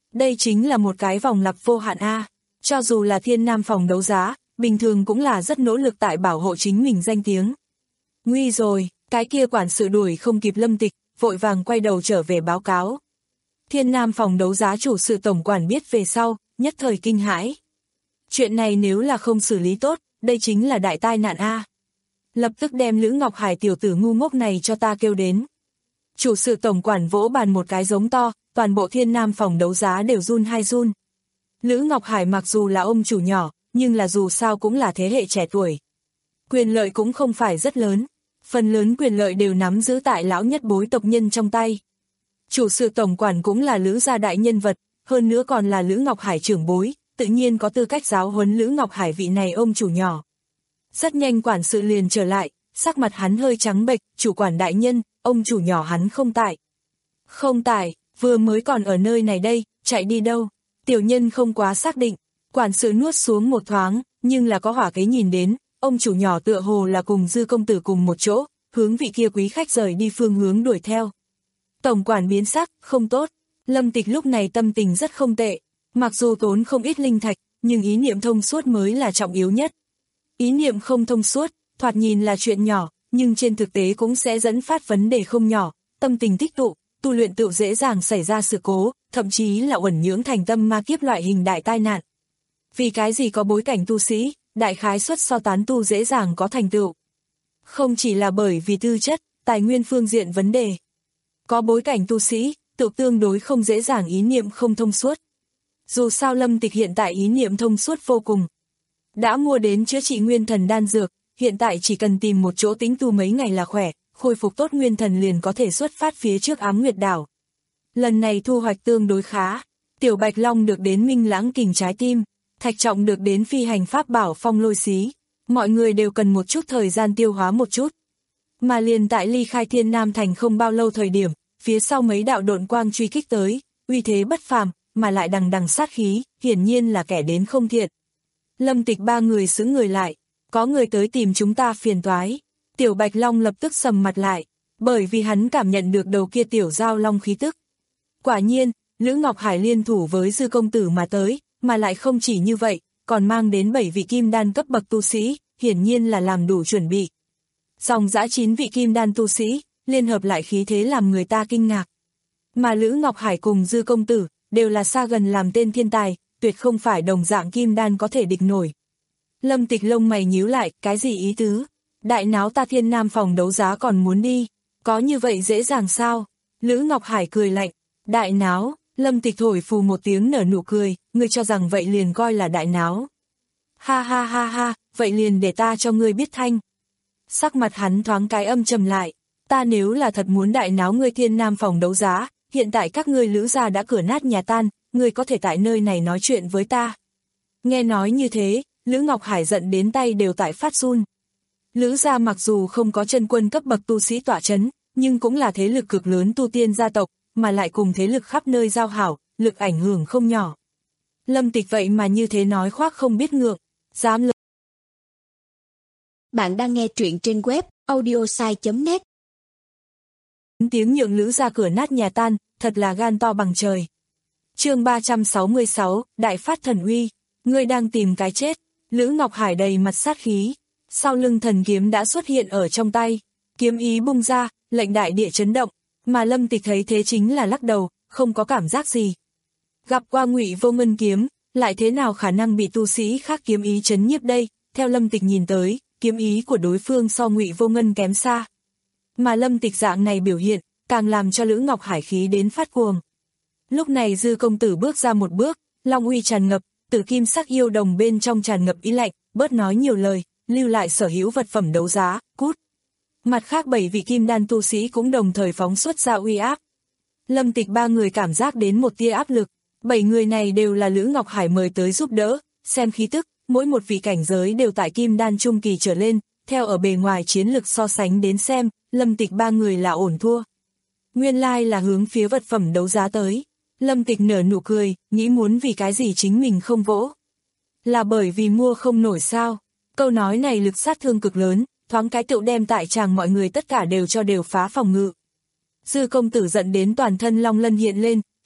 Đây chính là một cái vòng lặp vô hạn a. Cho dù là Thiên Nam phòng đấu giá, bình thường cũng là rất nỗ lực tại bảo hộ chính mình danh tiếng. Nguy rồi, cái kia quản sự đuổi không kịp Lâm Tịch, vội vàng quay đầu trở về báo cáo. Thiên Nam phòng đấu giá chủ sự tổng quản biết về sau, nhất thời kinh hãi. Chuyện này nếu là không xử lý tốt, đây chính là đại tai nạn a. Lập tức đem Lữ Ngọc Hải tiểu tử ngu ngốc này cho ta kêu đến. Chủ sự tổng quản vỗ bàn một cái giống to, toàn bộ Thiên Nam phòng đấu giá đều run hai run. Lữ Ngọc Hải mặc dù là ông chủ nhỏ, nhưng là dù sao cũng là thế hệ trẻ tuổi. Quyền lợi cũng không phải rất lớn, phần lớn quyền lợi đều nắm giữ tại lão nhất bối tộc nhân trong tay. Chủ sự tổng quản cũng là Lữ gia đại nhân vật, hơn nữa còn là Lữ Ngọc Hải trưởng bối, tự nhiên có tư cách giáo huấn Lữ Ngọc Hải vị này ông chủ nhỏ. Rất nhanh quản sự liền trở lại, sắc mặt hắn hơi trắng bệch, chủ quản đại nhân, ông chủ nhỏ hắn không tại. Không tại, vừa mới còn ở nơi này đây, chạy đi đâu? Tiểu nhân không quá xác định, quản sự nuốt xuống một thoáng, nhưng là có hỏa kế nhìn đến, ông chủ nhỏ tựa hồ là cùng Dư công tử cùng một chỗ, hướng vị kia quý khách rời đi phương hướng đuổi theo. Tổng quản biến sắc, không tốt, Lâm Tịch lúc này tâm tình rất không tệ, mặc dù tốn không ít linh thạch, nhưng ý niệm thông suốt mới là trọng yếu nhất. Ý niệm không thông suốt, thoạt nhìn là chuyện nhỏ, nhưng trên thực tế cũng sẽ dẫn phát vấn đề không nhỏ, tâm tình tích tụ, tu luyện tự dễ dàng xảy ra sự cố, thậm chí là uẩn nhưỡng thành tâm ma kiếp loại hình đại tai nạn. Vì cái gì có bối cảnh tu sĩ, đại khái suất so tán tu dễ dàng có thành tựu. Không chỉ là bởi vì tư chất, tài nguyên phương diện vấn đề. Có bối cảnh tu sĩ, tự tương đối không dễ dàng ý niệm không thông suốt. Dù sao Lâm Tịch hiện tại ý niệm thông suốt vô cùng. Đã mua đến chữa trị nguyên thần đan dược, hiện tại chỉ cần tìm một chỗ tĩnh tu mấy ngày là khỏe, khôi phục tốt nguyên thần liền có thể xuất phát phía trước Ám Nguyệt đảo. Lần này thu hoạch tương đối khá, Tiểu Bạch Long được đến Minh Lãng Kình trái tim, Thạch Trọng được đến phi hành pháp bảo Phong Lôi Xí, mọi người đều cần một chút thời gian tiêu hóa một chút. Mà liền tại ly khai Thiên Nam thành không bao lâu thời điểm, phía sau mấy đạo độn quang truy kích tới, uy thế bất phàm, mà lại đằng đằng sát khí, hiển nhiên là kẻ đến không thiện. Lâm Tịch ba người sững người lại, có người tới tìm chúng ta phiền toái. Tiểu Bạch Long lập tức sầm mặt lại, bởi vì hắn cảm nhận được đầu kia tiểu giao long khí tức. Quả nhiên, Lữ Ngọc Hải liên thủ với Dư công tử mà tới, mà lại không chỉ như vậy, còn mang đến bảy vị kim đan cấp bậc tu sĩ, hiển nhiên là làm đủ chuẩn bị. Dòng dã chín vị kim đan tu sĩ, liên hợp lại khí thế làm người ta kinh ngạc. Mà Lữ Ngọc Hải cùng Dư công tử, đều là xa gần làm tên thiên tài, tuyệt không phải đồng dạng kim đan có thể địch nổi. Lâm Tịch lông mày nhíu lại, cái gì ý tứ? Đại náo ta Thiên Nam phòng đấu giá còn muốn đi, có như vậy dễ dàng sao? Lữ Ngọc Hải cười lạnh, đại náo, Lâm Tịch thổi phù một tiếng nở nụ cười, ngươi cho rằng vậy liền coi là đại náo. Ha ha ha ha, vậy liền để ta cho ngươi biết thanh. Sắc mặt hắn thoáng cái âm trầm lại, ta nếu là thật muốn đại náo ngươi Thiên Nam phòng đấu giá, hiện tại các ngươi Lữ gia đã cửa nát nhà tan, ngươi có thể tại nơi này nói chuyện với ta. Nghe nói như thế, Lữ Ngọc Hải giận đến tay đều tại phát run. Lữ gia mặc dù không có chân quân cấp bậc tu sĩ tọa chấn, nhưng cũng là thế lực cực lớn tu tiên gia tộc, mà lại cùng thế lực khắp nơi giao hảo, lực ảnh hưởng không nhỏ. Lâm Tịch vậy mà như thế nói khoác không biết ngượng, dám lớn. Bạn đang nghe truyện trên web audiosai chấm net. Tiếng nhượng Lữ gia cửa nát nhà tan, thật là gan to bằng trời. Chương ba trăm sáu mươi sáu, Đại phát thần uy, ngươi đang tìm cái chết. Lữ Ngọc Hải đầy mặt sát khí, sau lưng thần kiếm đã xuất hiện ở trong tay, kiếm ý bung ra, lệnh đại địa chấn động, mà Lâm Tịch thấy thế chính là lắc đầu, không có cảm giác gì. Gặp qua Ngụy Vô Ngân kiếm, lại thế nào khả năng bị tu sĩ khác kiếm ý chấn nhiếp đây? Theo Lâm Tịch nhìn tới, kiếm ý của đối phương so Ngụy Vô Ngân kém xa. Mà Lâm Tịch dạng này biểu hiện, càng làm cho Lữ Ngọc Hải khí đến phát cuồng. Lúc này Dư công tử bước ra một bước, long uy tràn ngập, tử kim sắc yêu đồng bên trong tràn ngập ý lạnh, bớt nói nhiều lời, lưu lại sở hữu vật phẩm đấu giá, cút. Mặt khác bảy vị kim đan tu sĩ cũng đồng thời phóng xuất ra uy áp. Lâm Tịch ba người cảm giác đến một tia áp lực, bảy người này đều là Lữ Ngọc Hải mời tới giúp đỡ, xem khí tức, mỗi một vị cảnh giới đều tại kim đan trung kỳ trở lên, theo ở bề ngoài chiến lực so sánh đến xem, Lâm Tịch ba người là ổn thua. Nguyên lai là hướng phía vật phẩm đấu giá tới. Lâm Tịch nở nụ cười, nghĩ muốn vì cái gì chính mình không vỗ. Là bởi vì mua không nổi sao? Câu nói này lực sát thương cực lớn, thoáng cái tựu đem tại chàng mọi người tất cả đều cho đều phá phòng ngự. Dư công tử giận đến toàn thân long lân hiện lên,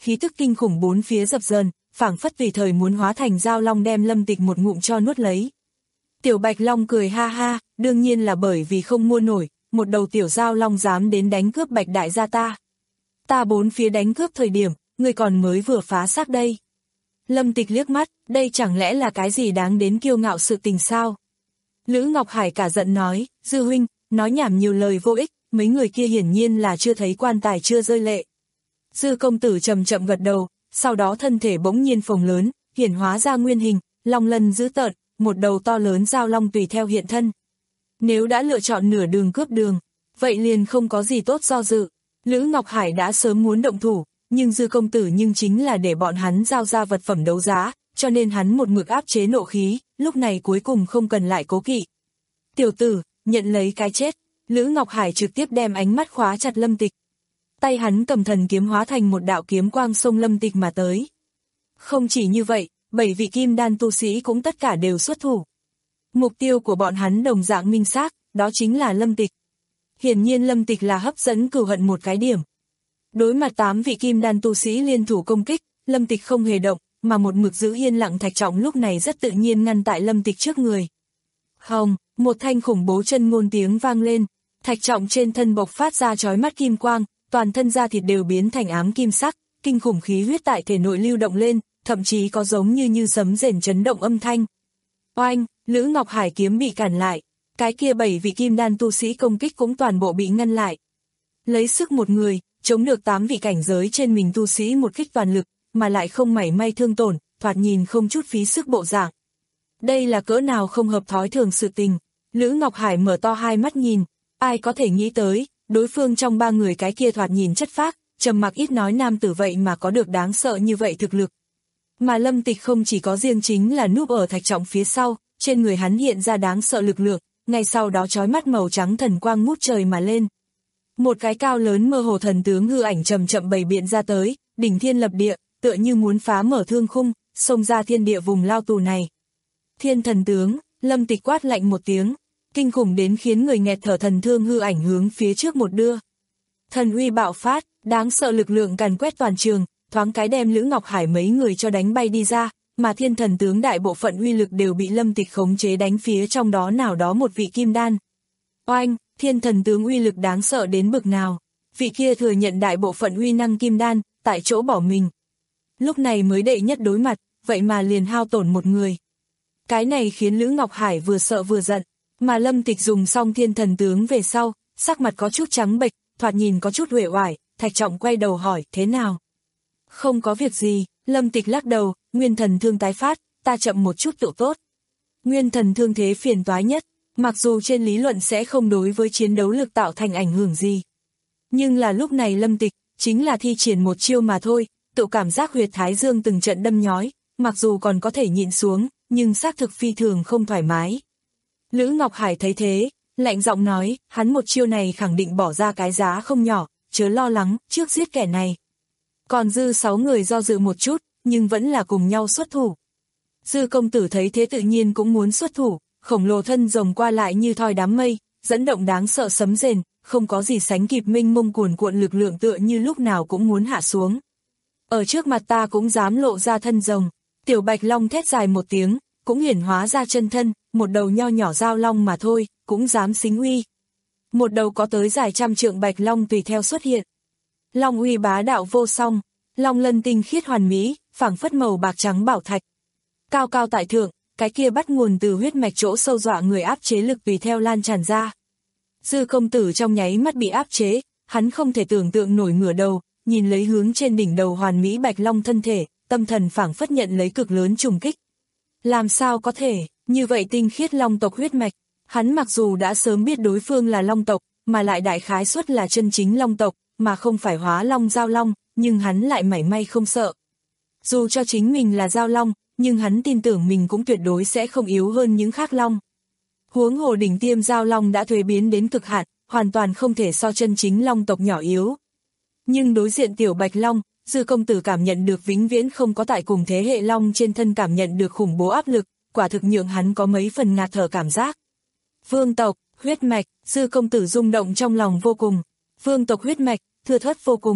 khí tức kinh khủng bốn phía dập dờn, phảng phất tùy thời muốn hóa thành dao long đem Lâm Tịch một ngụm cho nuốt lấy. Tiểu Bạch Long cười ha ha, đương nhiên là bởi vì không mua nổi, một đầu tiểu dao long dám đến đánh cướp Bạch đại gia ta. Ta bốn phía đánh cướp thời điểm, ngươi còn mới vừa phá xác đây. Lâm Tịch liếc mắt, đây chẳng lẽ là cái gì đáng đến kiêu ngạo sự tình sao? Lữ Ngọc Hải cả giận nói, Dư huynh, nói nhảm nhiều lời vô ích, mấy người kia hiển nhiên là chưa thấy quan tài chưa rơi lệ. Dư công tử chậm chậm gật đầu, sau đó thân thể bỗng nhiên phồng lớn, hiển hóa ra nguyên hình, long lân dữ tợn, một đầu to lớn dao long tùy theo hiện thân. Nếu đã lựa chọn nửa đường cướp đường, vậy liền không có gì tốt do dự. Lữ Ngọc Hải đã sớm muốn động thủ, nhưng Dư công tử nhưng chính là để bọn hắn giao ra vật phẩm đấu giá, cho nên hắn một mực áp chế nộ khí, lúc này cuối cùng không cần lại cố kỵ. Tiểu tử, nhận lấy cái chết. Lữ Ngọc Hải trực tiếp đem ánh mắt khóa chặt Lâm Tịch. Tay hắn cầm thần kiếm hóa thành một đạo kiếm quang xông Lâm Tịch mà tới. Không chỉ như vậy, bảy vị kim đan tu sĩ cũng tất cả đều xuất thủ. Mục tiêu của bọn hắn đồng dạng minh xác, đó chính là Lâm Tịch. Hiển nhiên Lâm Tịch là hấp dẫn cừu hận một cái điểm. Đối mặt tám vị kim đan tu sĩ liên thủ công kích, Lâm Tịch không hề động, mà một mực giữ yên lặng Thạch Trọng lúc này rất tự nhiên ngăn tại Lâm Tịch trước người. Hồng, một thanh khủng bố chân ngôn tiếng vang lên, Thạch Trọng trên thân bộc phát ra chói mắt kim quang, toàn thân da thịt đều biến thành ám kim sắc, kinh khủng khí huyết tại thể nội lưu động lên, thậm chí có giống như như sấm rền chấn động âm thanh. Oanh, Lữ Ngọc Hải kiếm bị cản lại, cái kia bảy vị kim đan tu sĩ công kích cũng toàn bộ bị ngăn lại. Lấy sức một người, chống được tám vị cảnh giới trên mình tu sĩ một kích toàn lực, mà lại không mảy may thương tổn, thoạt nhìn không chút phí sức bộ dạng. Đây là cỡ nào không hợp thói thường sự tình. Lữ Ngọc Hải mở to hai mắt nhìn, ai có thể nghĩ tới, đối phương trong ba người cái kia thoạt nhìn chất phác, trầm mặc ít nói nam tử vậy mà có được đáng sợ như vậy thực lực. Mà Lâm Tịch không chỉ có riêng chính là núp ở Thạch Trọng phía sau, trên người hắn hiện ra đáng sợ lực lượng, ngay sau đó chói mắt màu trắng thần quang ngút trời mà lên. Một cái cao lớn mơ hồ thần tướng hư ảnh chậm chậm bày biện ra tới, đỉnh thiên lập địa, tựa như muốn phá mở thương khung, xông ra thiên địa vùng lao tù này. Thiên thần tướng, Lâm Tịch quát lạnh một tiếng, kinh khủng đến khiến người nghẹt thở thần thương hư ảnh hướng phía trước một đưa. Thần uy bạo phát, đáng sợ lực lượng càn quét toàn trường, thoáng cái đem Lữ Ngọc Hải mấy người cho đánh bay đi ra, mà thiên thần tướng đại bộ phận uy lực đều bị Lâm Tịch khống chế đánh phía trong đó nào đó một vị kim đan. Oanh, thiên thần tướng uy lực đáng sợ đến bực nào, vị kia thừa nhận đại bộ phận uy năng kim đan, tại chỗ bỏ mình. Lúc này mới đệ nhất đối mặt, vậy mà liền hao tổn một người. Cái này khiến Lữ Ngọc Hải vừa sợ vừa giận, mà Lâm Tịch dùng xong thiên thần tướng về sau, sắc mặt có chút trắng bệch, thoạt nhìn có chút uể oải. Thạch Trọng quay đầu hỏi, thế nào? Không có việc gì, Lâm Tịch lắc đầu, nguyên thần thương tái phát, ta chậm một chút tự tốt. Nguyên thần thương thế phiền toái nhất, mặc dù trên lý luận sẽ không đối với chiến đấu lực tạo thành ảnh hưởng gì. Nhưng là lúc này Lâm Tịch, chính là thi triển một chiêu mà thôi, tự cảm giác huyệt thái dương từng trận đâm nhói, mặc dù còn có thể nhịn xuống, nhưng xác thực phi thường không thoải mái. Lữ Ngọc Hải thấy thế, lạnh giọng nói, hắn một chiêu này khẳng định bỏ ra cái giá không nhỏ, chớ lo lắng, trước giết kẻ này. Còn dư sáu người do dự một chút, nhưng vẫn là cùng nhau xuất thủ. Dư công tử thấy thế tự nhiên cũng muốn xuất thủ, khổng lồ thân rồng qua lại như thoi đám mây, dẫn động đáng sợ sấm rền, không có gì sánh kịp minh mông cuồn cuộn lực lượng tựa như lúc nào cũng muốn hạ xuống. Ở trước mặt ta cũng dám lộ ra thân rồng, Tiểu Bạch Long thét dài một tiếng, cũng hiển hóa ra chân thân, một đầu nho nhỏ dao long mà thôi, cũng dám xính uy. Một đầu có tới dài trăm trượng Bạch Long tùy theo xuất hiện. Long uy bá đạo vô song, long lân tinh khiết hoàn mỹ, phảng phất màu bạc trắng bảo thạch. Cao cao tại thượng, cái kia bắt nguồn từ huyết mạch chỗ sâu dọa người áp chế lực tùy theo lan tràn ra. Dư công tử trong nháy mắt bị áp chế, hắn không thể tưởng tượng nổi ngửa đầu, nhìn lấy hướng trên đỉnh đầu hoàn mỹ Bạch Long thân thể, tâm thần phảng phất nhận lấy cực lớn trùng kích. Làm sao có thể, như vậy tinh khiết long tộc huyết mạch, hắn mặc dù đã sớm biết đối phương là long tộc, mà lại đại khái suất là chân chính long tộc, mà không phải hóa long giao long, nhưng hắn lại mảy may không sợ. Dù cho chính mình là giao long, nhưng hắn tin tưởng mình cũng tuyệt đối sẽ không yếu hơn những khác long. Huống hồ đỉnh tiêm giao long đã thuế biến đến cực hạn, hoàn toàn không thể so chân chính long tộc nhỏ yếu. Nhưng đối diện Tiểu Bạch Long, Dư công tử cảm nhận được vĩnh viễn không có tại cùng thế hệ long trên thân cảm nhận được khủng bố áp lực, quả thực nhượng hắn có mấy phần ngạt thở cảm giác. Vương tộc, huyết mạch, Dư công tử rung động trong lòng vô cùng. Vương tộc huyết mạch, thưa thớt vô cùng.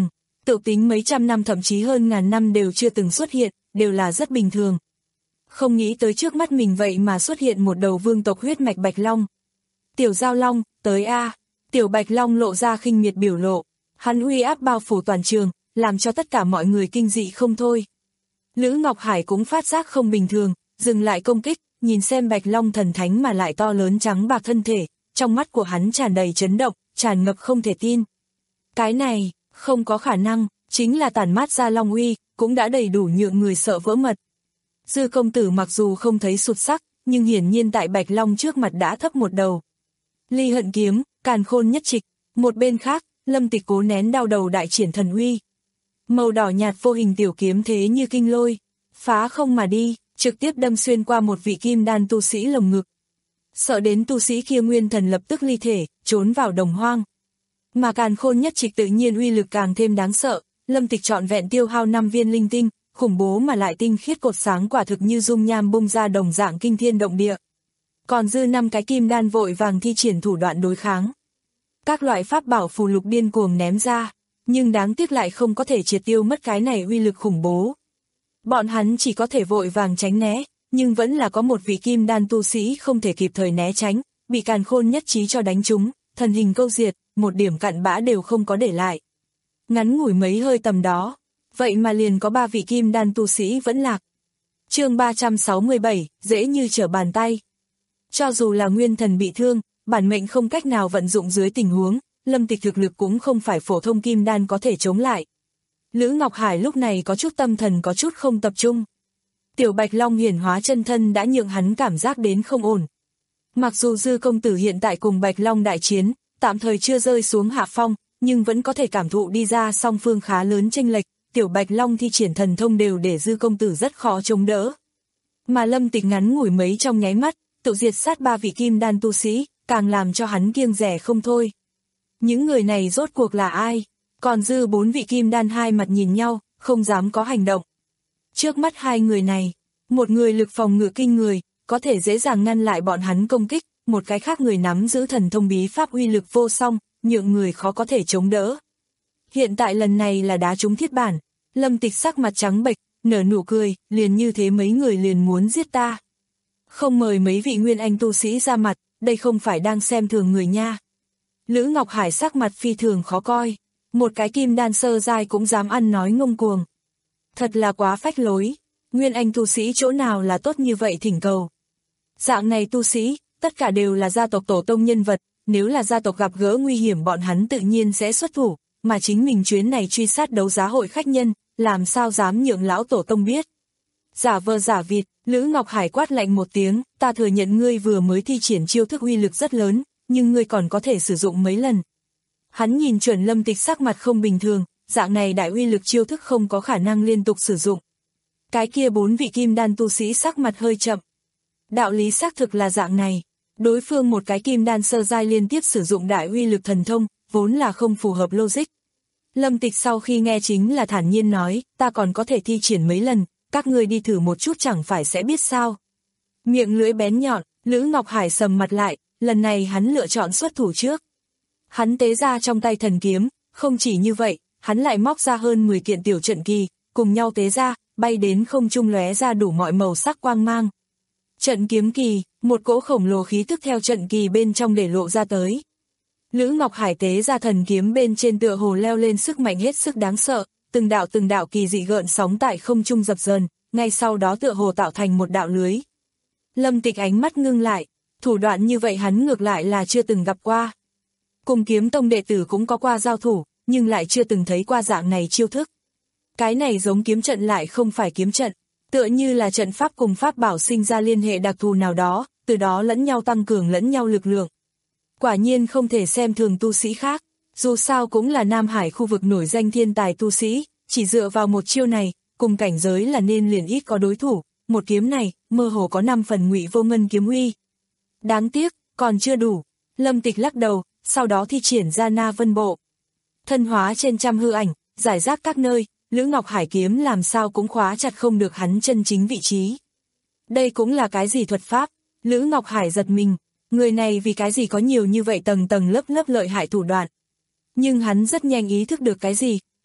tự tính mấy trăm năm thậm chí hơn ngàn năm đều chưa từng xuất hiện, đều là rất bình thường. Không nghĩ tới trước mắt mình vậy mà xuất hiện một đầu vương tộc huyết mạch Bạch Long. Tiểu Giao Long, tới a. Tiểu Bạch Long lộ ra khinh miệt biểu lộ, hắn uy áp bao phủ toàn trường, làm cho tất cả mọi người kinh dị không thôi. Lữ Ngọc Hải cũng phát giác không bình thường, dừng lại công kích, nhìn xem Bạch Long thần thánh mà lại to lớn trắng bạc thân thể, trong mắt của hắn tràn đầy chấn động, tràn ngập không thể tin. Cái này, không có khả năng, chính là tản mát ra long uy, cũng đã đầy đủ nhượng người sợ vỡ mật. Dư công tử mặc dù không thấy sụt sắc, nhưng hiển nhiên tại Bạch Long trước mặt đã thấp một đầu. Ly hận kiếm, càn khôn nhất trịch, một bên khác, Lâm Tịch cố nén đau đầu đại triển thần uy. Màu đỏ nhạt vô hình tiểu kiếm thế như kinh lôi, phá không mà đi, trực tiếp đâm xuyên qua một vị kim đan tu sĩ lồng ngực. Sợ đến tu sĩ kia nguyên thần lập tức ly thể, trốn vào đồng hoang. Mà càn khôn nhất trịch tự nhiên uy lực càng thêm đáng sợ, Lâm Tịch trọn vẹn tiêu hao năm viên linh tinh, khủng bố mà lại tinh khiết cột sáng quả thực như dung nham bung ra đồng dạng kinh thiên động địa. Còn dư năm cái kim đan vội vàng thi triển thủ đoạn đối kháng. Các loại pháp bảo phù lục điên cuồng ném ra, nhưng đáng tiếc lại không có thể triệt tiêu mất cái này uy lực khủng bố. Bọn hắn chỉ có thể vội vàng tránh né, nhưng vẫn là có một vị kim đan tu sĩ không thể kịp thời né tránh, bị càn khôn nhất trí cho đánh trúng, thần hình câu diệt, một điểm cặn bã đều không có để lại. Ngắn ngủi mấy hơi tầm đó, vậy mà liền có ba vị kim đan tu sĩ vẫn lạc. Chương ba trăm sáu mươi bảy, dễ như trở bàn tay. Cho dù là nguyên thần bị thương, bản mệnh không cách nào vận dụng dưới tình huống, Lâm Tịch thực lực cũng không phải phổ thông kim đan có thể chống lại. Lữ Ngọc Hải lúc này có chút tâm thần có chút không tập trung. Tiểu Bạch Long hiển hóa chân thân đã nhượng hắn cảm giác đến không ổn. Mặc dù Dư công tử hiện tại cùng Bạch Long đại chiến, tạm thời chưa rơi xuống hạ phong, nhưng vẫn có thể cảm thụ đi ra song phương khá lớn chênh lệch, Tiểu Bạch Long thi triển thần thông đều để Dư công tử rất khó chống đỡ. Mà Lâm Tịch ngắn ngủi mấy trong nháy mắt, tự diệt sát ba vị kim đan tu sĩ, càng làm cho hắn kiêng dè không thôi. Những người này rốt cuộc là ai? Còn dư bốn vị kim đan hai mặt nhìn nhau, không dám có hành động. Trước mắt hai người này, một người lực phòng ngự kinh người, có thể dễ dàng ngăn lại bọn hắn công kích, một cái khác người nắm giữ thần thông bí pháp uy lực vô song, nhượng người khó có thể chống đỡ. Hiện tại lần này là đá trúng thiết bản, Lâm Tịch sắc mặt trắng bệch, nở nụ cười, liền như thế mấy người liền muốn giết ta. Không mời mấy vị nguyên anh tu sĩ ra mặt, đây không phải đang xem thường người nha. Lữ Ngọc Hải sắc mặt phi thường khó coi, một cái kim đan sơ giai cũng dám ăn nói ngông cuồng. Thật là quá phách lối, nguyên anh tu sĩ chỗ nào là tốt như vậy thỉnh cầu. Dạng này tu sĩ, tất cả đều là gia tộc tổ tông nhân vật, nếu là gia tộc gặp gỡ nguy hiểm bọn hắn tự nhiên sẽ xuất thủ, mà chính mình chuyến này truy sát đấu giá hội khách nhân, làm sao dám nhượng lão tổ tông biết. Giả vờ giả vịt, Lữ Ngọc Hải quát lạnh một tiếng, ta thừa nhận ngươi vừa mới thi triển chiêu thức uy lực rất lớn, nhưng ngươi còn có thể sử dụng mấy lần. Hắn nhìn chuẩn Lâm Tịch sắc mặt không bình thường, dạng này đại uy lực chiêu thức không có khả năng liên tục sử dụng. Cái kia bốn vị kim đan tu sĩ sắc mặt hơi chậm. Đạo lý xác thực là dạng này, đối phương một cái kim đan sơ giai liên tiếp sử dụng đại uy lực thần thông, vốn là không phù hợp logic. Lâm Tịch sau khi nghe chính là thản nhiên nói, ta còn có thể thi triển mấy lần, các ngươi đi thử một chút chẳng phải sẽ biết sao. Miệng lưỡi bén nhọn, Lữ Ngọc Hải sầm mặt lại, lần này hắn lựa chọn xuất thủ trước. Hắn tế ra trong tay thần kiếm, không chỉ như vậy, hắn lại móc ra hơn mười kiện tiểu trận kỳ, cùng nhau tế ra, bay đến không trung lóe ra đủ mọi màu sắc quang mang. Trận kiếm kỳ, một cỗ khổng lồ khí tức theo trận kỳ bên trong để lộ ra tới. Lữ Ngọc Hải tế ra thần kiếm bên trên tựa hồ leo lên sức mạnh hết sức đáng sợ, từng đạo từng đạo kỳ dị gợn sóng tại không trung dập dờn, ngay sau đó tựa hồ tạo thành một đạo lưới. Lâm Tịch ánh mắt ngưng lại, thủ đoạn như vậy hắn ngược lại là chưa từng gặp qua. Cùng kiếm tông đệ tử cũng có qua giao thủ, nhưng lại chưa từng thấy qua dạng này chiêu thức. Cái này giống kiếm trận lại không phải kiếm trận, tựa như là trận pháp cùng pháp bảo sinh ra liên hệ đặc thù nào đó, từ đó lẫn nhau tăng cường lẫn nhau lực lượng. Quả nhiên không thể xem thường tu sĩ khác, dù sao cũng là Nam Hải khu vực nổi danh thiên tài tu sĩ, chỉ dựa vào một chiêu này, cùng cảnh giới là nên liền ít có đối thủ, một kiếm này, mơ hồ có năm phần Ngụy Vô Ngân kiếm uy. Đáng tiếc, còn chưa đủ, Lâm Tịch lắc đầu, sau đó thi triển ra Na Vân Bộ. Thân hóa trên trăm hư ảnh, giải rác các nơi, Lữ Ngọc Hải kiếm làm sao cũng khóa chặt không được hắn chân chính vị trí. Đây cũng là cái gì thuật pháp? Lữ Ngọc Hải giật mình, người này vì cái gì có nhiều như vậy tầng tầng lớp lớp lợi hại thủ đoạn. Nhưng hắn rất nhanh ý thức được cái gì,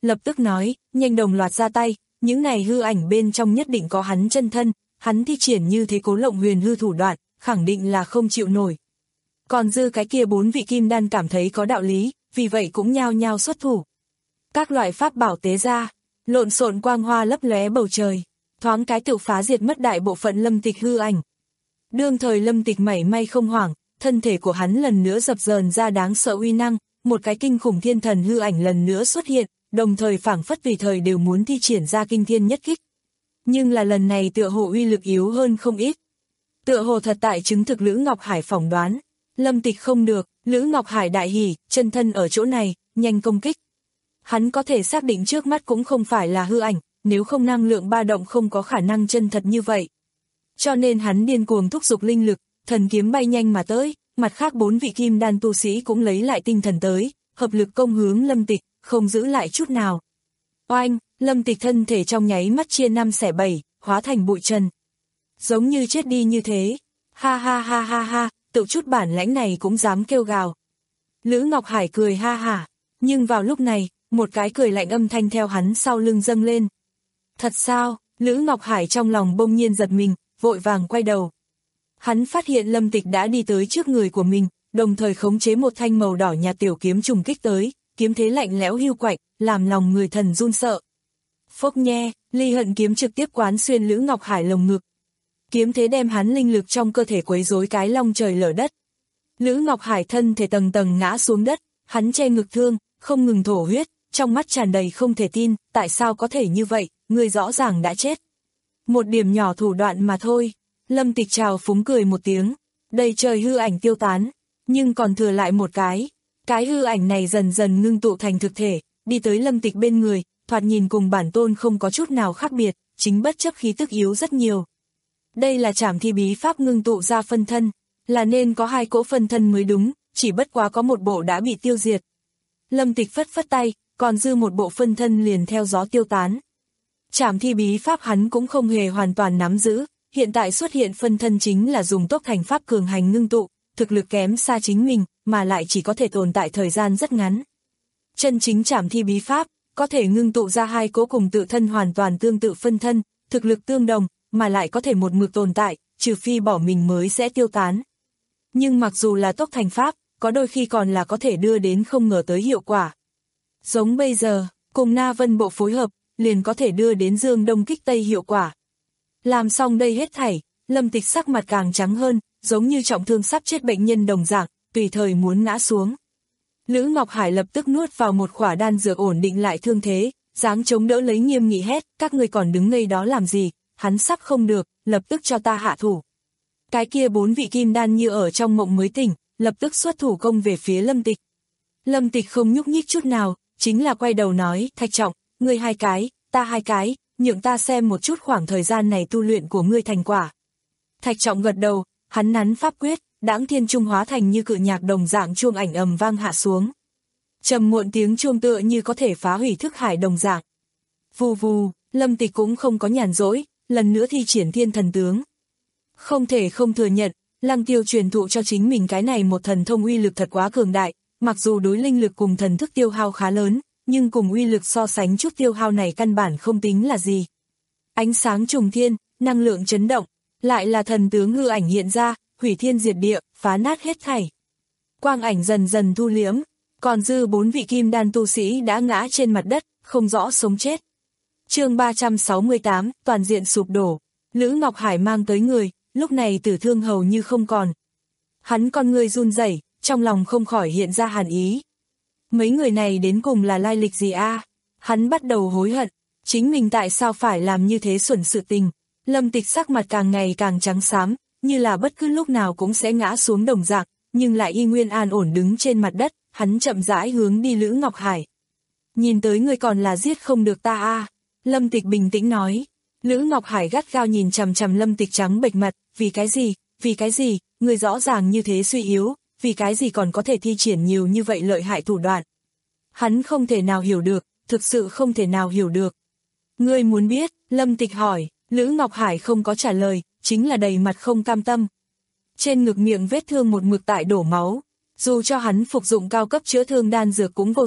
lập tức nói, nhanh đồng loạt ra tay, những này hư ảnh bên trong nhất định có hắn chân thân, hắn thi triển như thế Cố Lộng Huyền hư thủ đoạn, khẳng định là không chịu nổi. Còn dư cái kia bốn vị kim đan cảm thấy có đạo lý, vì vậy cũng nhao nhao xuất thủ. Các loại pháp bảo tế ra, lộn xộn quang hoa lấp lóe bầu trời, thoáng cái tự phá diệt mất đại bộ phận Lâm Tịch hư ảnh. Đương thời Lâm Tịch mảy may không hoảng, thân thể của hắn lần nữa dập dờn ra đáng sợ uy năng, một cái kinh khủng thiên thần hư ảnh lần nữa xuất hiện, đồng thời phảng phất tùy thời đều muốn thi triển ra kinh thiên nhất kích. Nhưng là lần này tựa hồ uy lực yếu hơn không ít. Tựa hồ thật tại chứng thực Lữ Ngọc Hải phỏng đoán. Lâm Tịch không được, Lữ Ngọc Hải đại hỉ, chân thân ở chỗ này, nhanh công kích. Hắn có thể xác định trước mắt cũng không phải là hư ảnh, nếu không năng lượng ba động không có khả năng chân thật như vậy. Cho nên hắn điên cuồng thúc giục linh lực, thần kiếm bay nhanh mà tới, mặt khác bốn vị kim đan tu sĩ cũng lấy lại tinh thần tới, hợp lực công hướng Lâm Tịch, không giữ lại chút nào. Oanh, Lâm Tịch thân thể trong nháy mắt chia năm xẻ bảy, hóa thành bụi trần. Giống như chết đi như thế. Ha ha ha ha ha, tự chút bản lãnh này cũng dám kêu gào. Lữ Ngọc Hải cười ha hả, nhưng vào lúc này, một cái cười lạnh âm thanh theo hắn sau lưng dâng lên. Thật sao? Lữ Ngọc Hải trong lòng bỗng nhiên giật mình, vội vàng quay đầu. Hắn phát hiện Lâm Tịch đã đi tới trước người của mình, đồng thời khống chế một thanh màu đỏ nhạt tiểu kiếm trùng kích tới, kiếm thế lạnh lẽo hưu quạnh, làm lòng người thần run sợ. Phốc nhe, ly hận kiếm trực tiếp quán xuyên Lữ Ngọc Hải lồng ngực. Kiếm thế đem hắn linh lực trong cơ thể quấy rối cái long trời lở đất. Lữ Ngọc Hải thân thể tầng tầng ngã xuống đất, hắn che ngực thương, không ngừng thổ huyết, trong mắt tràn đầy không thể tin, tại sao có thể như vậy, người rõ ràng đã chết. Một điểm nhỏ thủ đoạn mà thôi. Lâm Tịch trào phúng cười một tiếng, đầy trời hư ảnh tiêu tán, nhưng còn thừa lại một cái. Cái hư ảnh này dần dần ngưng tụ thành thực thể, đi tới Lâm Tịch bên người, thoạt nhìn cùng bản tôn không có chút nào khác biệt, chính bất chấp khí tức yếu rất nhiều. Đây là Trảm Thi bí pháp ngưng tụ ra phân thân, là nên có hai cỗ phân thân mới đúng, chỉ bất quá có một bộ đã bị tiêu diệt. Lâm Tịch phất phất tay, còn dư một bộ phân thân liền theo gió tiêu tán. Trảm Thi bí pháp hắn cũng không hề hoàn toàn nắm giữ, hiện tại xuất hiện phân thân chính là dùng tốc thành pháp cường hành ngưng tụ, thực lực kém xa chính mình, mà lại chỉ có thể tồn tại thời gian rất ngắn. Chân chính Trảm Thi bí pháp, có thể ngưng tụ ra hai cỗ cùng tự thân hoàn toàn tương tự phân thân, thực lực tương đồng, mà lại có thể một mực tồn tại, trừ phi bỏ mình mới sẽ tiêu tán. Nhưng mặc dù là tốc thành pháp, có đôi khi còn là có thể đưa đến không ngờ tới hiệu quả. Giống bây giờ, cùng Na Vân bộ phối hợp, liền có thể đưa đến dương đông kích tây hiệu quả. Làm xong đây hết thảy, Lâm Tịch sắc mặt càng trắng hơn, giống như trọng thương sắp chết bệnh nhân đồng dạng, tùy thời muốn ngã xuống. Lữ Ngọc Hải lập tức nuốt vào một khỏa đan dược ổn định lại thương thế, dáng chống đỡ lấy nghiêm nghị hét, các người còn đứng ngây đó làm gì, hắn sắp không được, lập tức cho ta hạ thủ. Cái kia bốn vị kim đan như ở trong mộng mới tỉnh, lập tức xuất thủ công về phía Lâm Tịch. Lâm Tịch không nhúc nhích chút nào, chính là quay đầu nói, Thạch Trọng, ngươi hai cái, ta hai cái, nhượng ta xem một chút khoảng thời gian này tu luyện của ngươi thành quả. Thạch Trọng gật đầu, hắn nắn pháp quyết, đãng thiên trung hóa thành như cự nhạc đồng dạng chuông ảnh ầm vang hạ xuống. Trầm muộn tiếng chuông tựa như có thể phá hủy thức hải đồng dạng. Vù vù, Lâm Tịch cũng không có nhàn rỗi, lần nữa thi triển thiên thần tướng. Không thể không thừa nhận, Lăng Tiêu truyền thụ cho chính mình cái này một thần thông uy lực thật quá cường đại, mặc dù đối linh lực cùng thần thức tiêu hao khá lớn, nhưng cùng uy lực so sánh chút tiêu hao này căn bản không tính là gì. Ánh sáng trùng thiên, năng lượng chấn động, lại là thần tướng hư ảnh hiện ra, hủy thiên diệt địa, phá nát hết thảy. Quang ảnh dần dần thu liếm, còn dư bốn vị kim đan tu sĩ đã ngã trên mặt đất, không rõ sống chết. Chương ba trăm sáu mươi tám, toàn diện sụp đổ. Lữ Ngọc Hải mang tới người, lúc này tử thương hầu như không còn. Hắn con người run rẩy, trong lòng không khỏi hiện ra hàn ý. Mấy người này đến cùng là lai lịch gì a? Hắn bắt đầu hối hận, chính mình tại sao phải làm như thế xuẩn sự tình. Lâm Tịch sắc mặt càng ngày càng trắng xám, như là bất cứ lúc nào cũng sẽ ngã xuống đồng dạng, nhưng lại y nguyên an ổn đứng trên mặt đất, hắn chậm rãi hướng đi Lữ Ngọc Hải. Nhìn tới người còn là giết không được ta a. Lâm Tịch bình tĩnh nói. Lữ Ngọc Hải gắt gao nhìn chằm chằm Lâm Tịch trắng bệch mặt, vì cái gì, vì cái gì, người rõ ràng như thế suy yếu, vì cái gì còn có thể thi triển nhiều như vậy lợi hại thủ đoạn. Hắn không thể nào hiểu được, thực sự không thể nào hiểu được. Ngươi muốn biết, Lâm Tịch hỏi, Lữ Ngọc Hải không có trả lời, chính là đầy mặt không cam tâm. Trên ngực miệng vết thương một mực tại đổ máu, dù cho hắn phục dụng cao cấp chữa thương đan dược cũng vô dụng,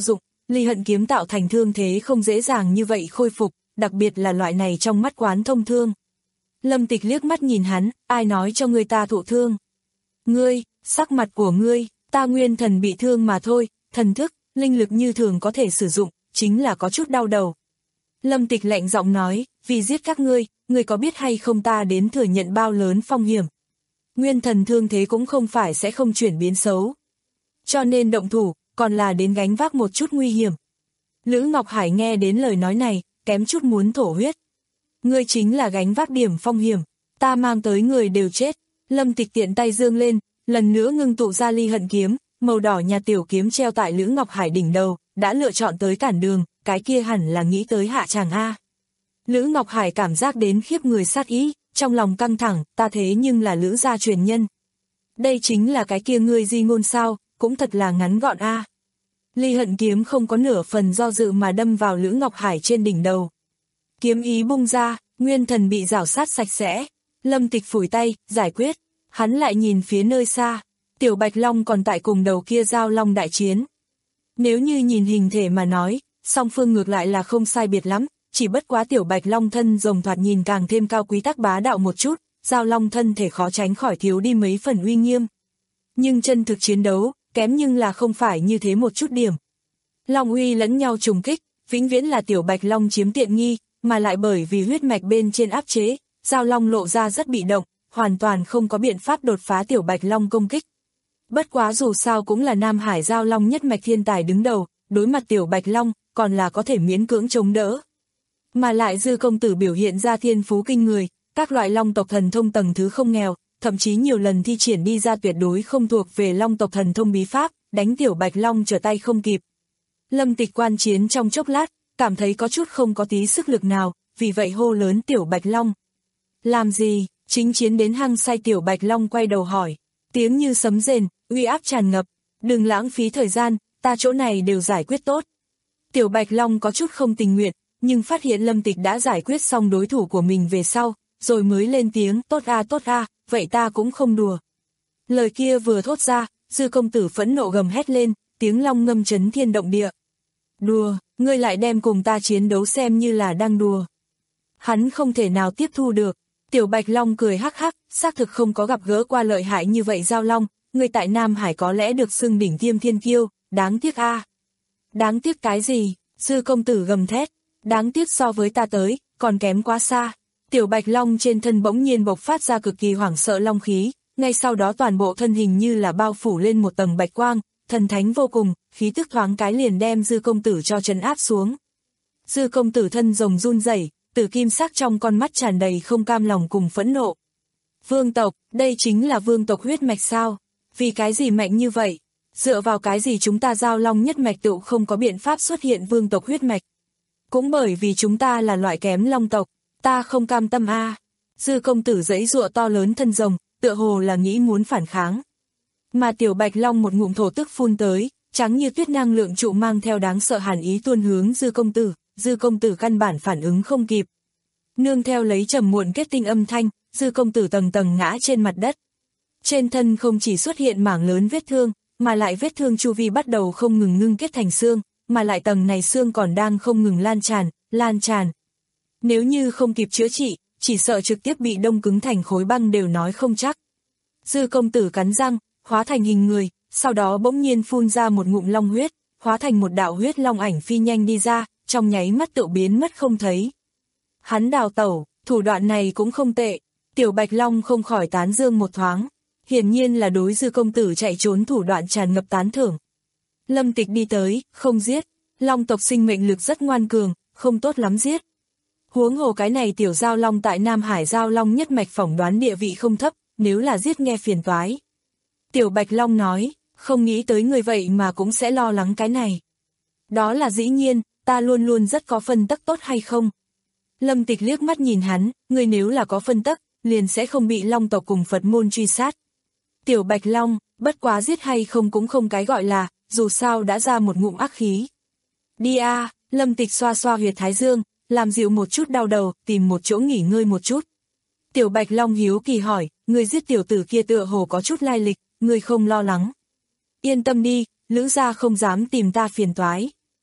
Ly Hận kiếm tạo thành thương thế không dễ dàng như vậy khôi phục, đặc biệt là loại này trong mắt quán thông thương. Lâm Tịch liếc mắt nhìn hắn, ai nói cho ngươi ta thụ thương? Ngươi, sắc mặt của ngươi, ta nguyên thần bị thương mà thôi, thần thức, linh lực như thường có thể sử dụng, chính là có chút đau đầu. Lâm Tịch lạnh giọng nói, vì giết các ngươi, ngươi có biết hay không ta đến thừa nhận bao lớn phong hiểm. Nguyên thần thương thế cũng không phải sẽ không chuyển biến xấu. Cho nên động thủ, còn là đến gánh vác một chút nguy hiểm. Lữ Ngọc Hải nghe đến lời nói này, kém chút muốn thổ huyết. Ngươi chính là gánh vác điểm phong hiểm, ta mang tới người đều chết. Lâm Tịch tiện tay giương lên, lần nữa ngưng tụ ra Ly Hận kiếm, màu đỏ nhà tiểu kiếm treo tại Lữ Ngọc Hải đỉnh đầu, đã lựa chọn tới cản đường, cái kia hẳn là nghĩ tới hạ tràng A. Lữ Ngọc Hải cảm giác đến khiếp người sát ý, trong lòng căng thẳng, ta thế nhưng là Lữ gia truyền nhân. Đây chính là cái kia ngươi di ngôn sao, cũng thật là ngắn gọn A. Ly Hận kiếm không có nửa phần do dự mà đâm vào Lữ Ngọc Hải trên đỉnh đầu. Kiếm ý bung ra, nguyên thần bị rảo sát sạch sẽ. Lâm Tịch phủi tay, giải quyết. Hắn lại nhìn phía nơi xa, Tiểu Bạch Long còn tại cùng đầu kia giao long đại chiến. Nếu như nhìn hình thể mà nói, song phương ngược lại là không sai biệt lắm, chỉ bất quá Tiểu Bạch Long thân rồng thoạt nhìn càng thêm cao quý tắc bá đạo một chút, giao long thân thể khó tránh khỏi thiếu đi mấy phần uy nghiêm. Nhưng chân thực chiến đấu, kém nhưng là không phải như thế một chút điểm. Long uy lẫn nhau trùng kích, vĩnh viễn là Tiểu Bạch Long chiếm tiện nghi, mà lại bởi vì huyết mạch bên trên áp chế, giao long lộ ra rất bị động, hoàn toàn không có biện pháp đột phá Tiểu Bạch Long công kích. Bất quá dù sao cũng là Nam Hải giao long nhất mạch thiên tài đứng đầu, đối mặt Tiểu Bạch Long, còn là có thể miễn cưỡng chống đỡ. Mà lại Dư công tử biểu hiện ra thiên phú kinh người, các loại long tộc thần thông tầng thứ không nghèo, thậm chí nhiều lần thi triển đi ra tuyệt đối không thuộc về long tộc thần thông bí pháp, đánh Tiểu Bạch Long trở tay không kịp. Lâm Tịch quan chiến trong chốc lát, cảm thấy có chút không có tí sức lực nào, vì vậy hô lớn Tiểu Bạch Long. Làm gì? Chính chiến đến hăng say Tiểu Bạch Long quay đầu hỏi, tiếng như sấm rền, uy áp tràn ngập, đừng lãng phí thời gian, ta chỗ này đều giải quyết tốt. Tiểu Bạch Long có chút không tình nguyện, nhưng phát hiện Lâm Tịch đã giải quyết xong đối thủ của mình về sau, rồi mới lên tiếng, tốt a tốt a, vậy ta cũng không đùa. Lời kia vừa thốt ra, Dư công tử phẫn nộ gầm hét lên, tiếng long ngâm chấn thiên động địa. Đùa, ngươi lại đem cùng ta chiến đấu xem như là đang đùa. Hắn không thể nào tiếp thu được. Tiểu Bạch Long cười hắc hắc, xác thực không có gặp gỡ qua lợi hại như vậy giao long, người tại Nam Hải có lẽ được xưng đỉnh tiêm thiên kiêu, đáng tiếc a. Đáng tiếc cái gì? Dư công tử gầm thét, đáng tiếc so với ta tới, còn kém quá xa. Tiểu Bạch Long trên thân bỗng nhiên bộc phát ra cực kỳ hoảng sợ long khí, ngay sau đó toàn bộ thân hình như là bao phủ lên một tầng bạch quang, thần thánh vô cùng, khí tức thoáng cái liền đem Dư công tử cho trấn áp xuống. Dư công tử thân rồng run rẩy, tử kim sắc trong con mắt tràn đầy không cam lòng cùng phẫn nộ. Vương tộc, đây chính là vương tộc huyết mạch sao? Vì cái gì mạnh như vậy? Dựa vào cái gì chúng ta giao long nhất mạch tựu không có biện pháp xuất hiện vương tộc huyết mạch? Cũng bởi vì chúng ta là loại kém long tộc, ta không cam tâm a. À. Dư công tử giãy giụa to lớn thân rồng, tựa hồ là nghĩ muốn phản kháng. Mà Tiểu Bạch Long một ngụm thổ tức phun tới, trắng như tuyết năng lượng trụ mang theo đáng sợ hàn ý tuôn hướng Dư công tử. Dư công tử căn bản phản ứng không kịp. Nương theo lấy trầm muộn kết tinh âm thanh, Dư công tử tầng tầng ngã trên mặt đất. Trên thân không chỉ xuất hiện mảng lớn vết thương, mà lại vết thương chu vi bắt đầu không ngừng ngưng kết thành xương, mà lại tầng này xương còn đang không ngừng lan tràn, lan tràn. Nếu như không kịp chữa trị, chỉ sợ trực tiếp bị đông cứng thành khối băng đều nói không chắc. Dư công tử cắn răng, hóa thành hình người, sau đó bỗng nhiên phun ra một ngụm long huyết, hóa thành một đạo huyết long ảnh phi nhanh đi ra, trong nháy mắt tự biến mất không thấy. Hắn đào tẩu, thủ đoạn này cũng không tệ, Tiểu Bạch Long không khỏi tán dương một thoáng, hiển nhiên là đối Dư công tử chạy trốn thủ đoạn tràn ngập tán thưởng. Lâm Tịch đi tới, không giết, long tộc sinh mệnh lực rất ngoan cường, không tốt lắm giết. Huống hồ cái này tiểu giao long tại Nam Hải giao long nhất mạch phỏng đoán địa vị không thấp, nếu là giết nghe phiền toái. Tiểu Bạch Long nói, không nghĩ tới người vậy mà cũng sẽ lo lắng cái này. Đó là dĩ nhiên, ta luôn luôn rất có phân tắc tốt hay không? Lâm Tịch liếc mắt nhìn hắn, người nếu là có phân tắc, liền sẽ không bị long tộc cùng Phật môn truy sát. Tiểu Bạch Long, bất quá giết hay không cũng không cái gọi là, dù sao đã ra một ngụm ác khí. Đi a, à, Lâm Tịch xoa xoa huyệt thái dương, làm dịu một chút đau đầu, tìm một chỗ nghỉ ngơi một chút. Tiểu Bạch Long hiếu kỳ hỏi, người giết tiểu tử kia tựa hồ có chút lai lịch, người không lo lắng. Yên tâm đi, Lữ gia không dám tìm ta phiền toái.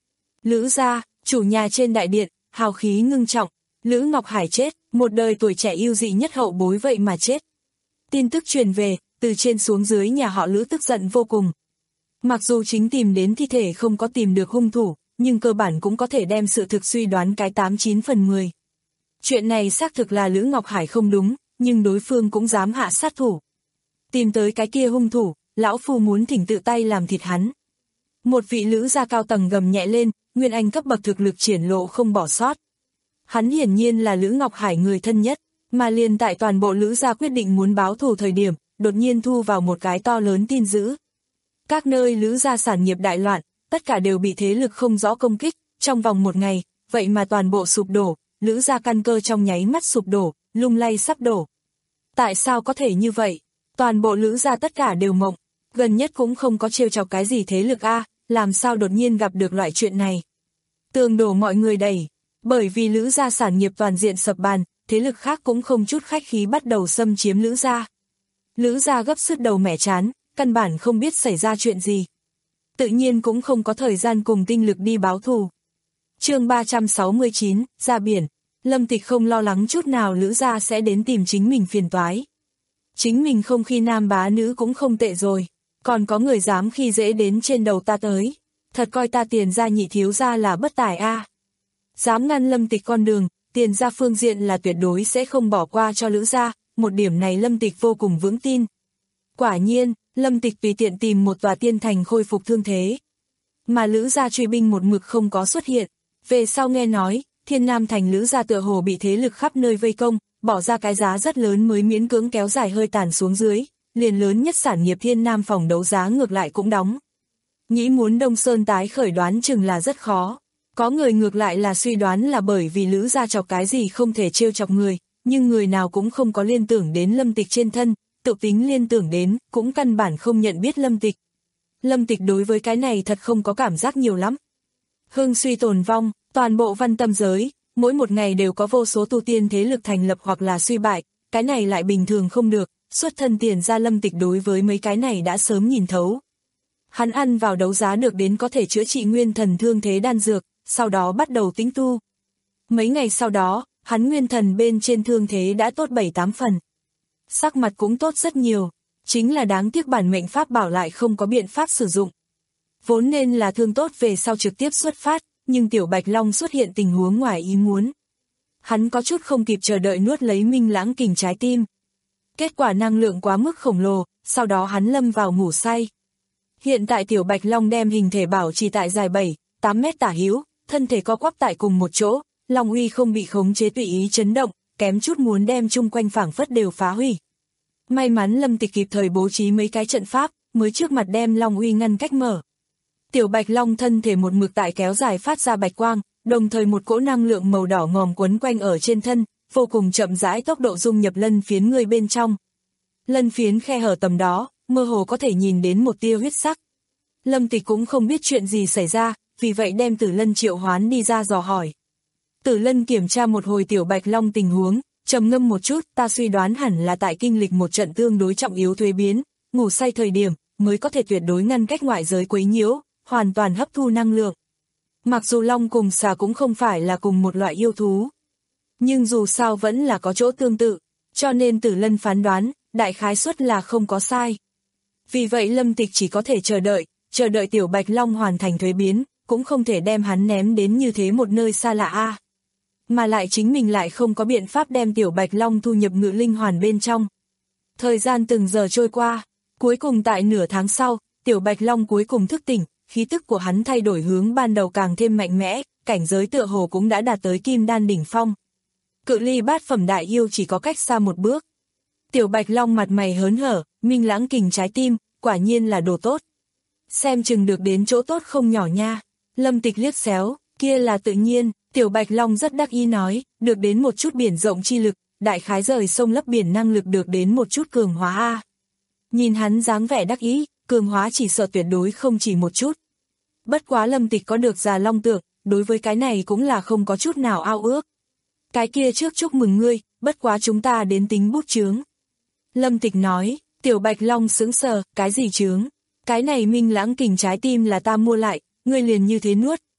Lữ gia, chủ nhà trên đại điện, hào khí ngưng trọng, Lữ Ngọc Hải chết, một đời tuổi trẻ yêu dị nhất hậu bối vậy mà chết. Tin tức truyền về, từ trên xuống dưới nhà họ Lữ tức giận vô cùng. Mặc dù chính tìm đến thi thể không có tìm được hung thủ, nhưng cơ bản cũng có thể đem sự thực suy đoán cái tám chín phần mười. Chuyện này xác thực là Lữ Ngọc Hải không đúng, nhưng đối phương cũng dám hạ sát thủ. Tìm tới cái kia hung thủ, lão phu muốn thỉnh tự tay làm thịt hắn. Một vị Lữ gia cao tầng gầm nhẹ lên, nguyên anh cấp bậc thực lực triển lộ không bỏ sót. Hắn hiển nhiên là Lữ Ngọc Hải người thân nhất, mà liền tại toàn bộ Lữ gia quyết định muốn báo thù thời điểm, đột nhiên thu vào một cái to lớn tin dữ. Các nơi Lữ gia sản nghiệp đại loạn, tất cả đều bị thế lực không rõ công kích, trong vòng một ngày, vậy mà toàn bộ sụp đổ, Lữ gia căn cơ trong nháy mắt sụp đổ, lung lay sắp đổ. Tại sao có thể như vậy? Toàn bộ Lữ gia tất cả đều mộng, gần nhất cũng không có trêu chọc cái gì thế lực a, làm sao đột nhiên gặp được loại chuyện này. Tường đổ mọi người đẩy, bởi vì Lữ gia sản nghiệp toàn diện sập bàn, thế lực khác cũng không chút khách khí bắt đầu xâm chiếm Lữ gia. Lữ gia gấp sứt đầu mẻ chán, căn bản không biết xảy ra chuyện gì. Tự nhiên cũng không có thời gian cùng tinh lực đi báo thù. Chương ba trăm sáu mươi chín, ra biển. Lâm Tịch không lo lắng chút nào Lữ gia sẽ đến tìm chính mình phiền toái. Chính mình không khi nam bá nữ cũng không tệ rồi, còn có người dám khi dễ đến trên đầu ta tới. Thật coi ta Tiền gia nhị thiếu gia là bất tài a. À. Dám ngăn Lâm Tịch con đường, Tiền gia phương diện là tuyệt đối sẽ không bỏ qua cho Lữ gia, một điểm này Lâm Tịch vô cùng vững tin. Quả nhiên, Lâm Tịch tùy tiện tìm một tòa tiên thành khôi phục thương thế. Mà Lữ gia truy binh một mực không có xuất hiện, về sau nghe nói, Thiên Nam thành Lữ gia tựa hồ bị thế lực khắp nơi vây công, bỏ ra cái giá rất lớn mới miễn cưỡng kéo dài hơi tàn xuống dưới, liền lớn nhất sản nghiệp Thiên Nam phòng đấu giá ngược lại cũng đóng. Nghĩ muốn Đông Sơn tái khởi đoán chừng là rất khó. Có người ngược lại là suy đoán là bởi vì Lữ gia chọc cái gì không thể trêu chọc người, nhưng người nào cũng không có liên tưởng đến Lâm Tịch trên thân, tự tính liên tưởng đến, cũng căn bản không nhận biết Lâm Tịch. Lâm Tịch đối với cái này thật không có cảm giác nhiều lắm. Hưng suy tồn vong, toàn bộ văn tâm giới, mỗi một ngày đều có vô số tu tiên thế lực thành lập hoặc là suy bại, cái này lại bình thường không được, xuất thân Tiền gia Lâm Tịch đối với mấy cái này đã sớm nhìn thấu. Hắn ăn vào đấu giá được đến có thể chữa trị nguyên thần thương thế đan dược, sau đó bắt đầu tĩnh tu. Mấy ngày sau đó, hắn nguyên thần bên trên thương thế đã tốt bảy tám phần. Sắc mặt cũng tốt rất nhiều, chính là đáng tiếc bản mệnh pháp bảo lại không có biện pháp sử dụng. Vốn nên là thương tốt về sau trực tiếp xuất phát, nhưng Tiểu Bạch Long xuất hiện tình huống ngoài ý muốn. Hắn có chút không kịp chờ đợi nuốt lấy Minh Lãng Kình trái tim. Kết quả năng lượng quá mức khổng lồ, sau đó hắn lâm vào ngủ say. Hiện tại Tiểu Bạch Long đem hình thể bảo trì tại dài bảy, tám mét tả hữu, thân thể co quắp tại cùng một chỗ, Long uy không bị khống chế tùy ý chấn động, kém chút muốn đem chung quanh phảng phất đều phá hủy. May mắn Lâm Tịch kịp thời bố trí mấy cái trận pháp, mới trước mặt đem Long uy ngăn cách mở. Tiểu Bạch Long thân thể một mực tại kéo dài phát ra bạch quang, đồng thời một cỗ năng lượng màu đỏ ngòm quấn quanh ở trên thân, vô cùng chậm rãi tốc độ dung nhập lân phiến người bên trong. Lân phiến khe hở tầm đó, mơ hồ có thể nhìn đến một tia huyết sắc. Lâm Tịch cũng không biết chuyện gì xảy ra, vì vậy đem Tử Lân triệu hoán đi ra dò hỏi. Tử Lân kiểm tra một hồi Tiểu Bạch Long tình huống, trầm ngâm một chút, ta suy đoán hẳn là tại kinh lịch một trận tương đối trọng yếu thuế biến, ngủ say thời điểm, mới có thể tuyệt đối ngăn cách ngoại giới quấy nhiễu, hoàn toàn hấp thu năng lượng. Mặc dù Long cùng xà cũng không phải là cùng một loại yêu thú, nhưng dù sao vẫn là có chỗ tương tự, cho nên Tử Lân phán đoán, đại khái suất là không có sai. Vì vậy Lâm Tịch chỉ có thể chờ đợi, chờ đợi Tiểu Bạch Long hoàn thành thuế biến, cũng không thể đem hắn ném đến như thế một nơi xa lạ a. Mà lại chính mình lại không có biện pháp đem Tiểu Bạch Long thu nhập ngự linh hoàn bên trong. Thời gian từng giờ trôi qua, cuối cùng tại nửa tháng sau, Tiểu Bạch Long cuối cùng thức tỉnh, khí tức của hắn thay đổi hướng ban đầu càng thêm mạnh mẽ, cảnh giới tựa hồ cũng đã đạt tới kim đan đỉnh phong. Cự ly bát phẩm đại yêu chỉ có cách xa một bước. Tiểu Bạch Long mặt mày hớn hở, Minh Lãng Kình trái tim, quả nhiên là đồ tốt. Xem chừng được đến chỗ tốt không nhỏ nha. Lâm Tịch liếc xéo, kia là tự nhiên, Tiểu Bạch Long rất đắc ý nói, được đến một chút biển rộng chi lực, đại khái rời sông lấp biển năng lực được đến một chút cường hóa a. Nhìn hắn dáng vẻ đắc ý, cường hóa chỉ sợ tuyệt đối không chỉ một chút. Bất quá Lâm Tịch có được già long tượng, đối với cái này cũng là không có chút nào ao ước. Cái kia trước chúc mừng ngươi, bất quá chúng ta đến tính bút chướng. Lâm Tịch nói, Tiểu Bạch Long sững sờ, cái gì chướng? Cái này Minh Lãng Kình trái tim là ta mua lại, ngươi liền như thế nuốt,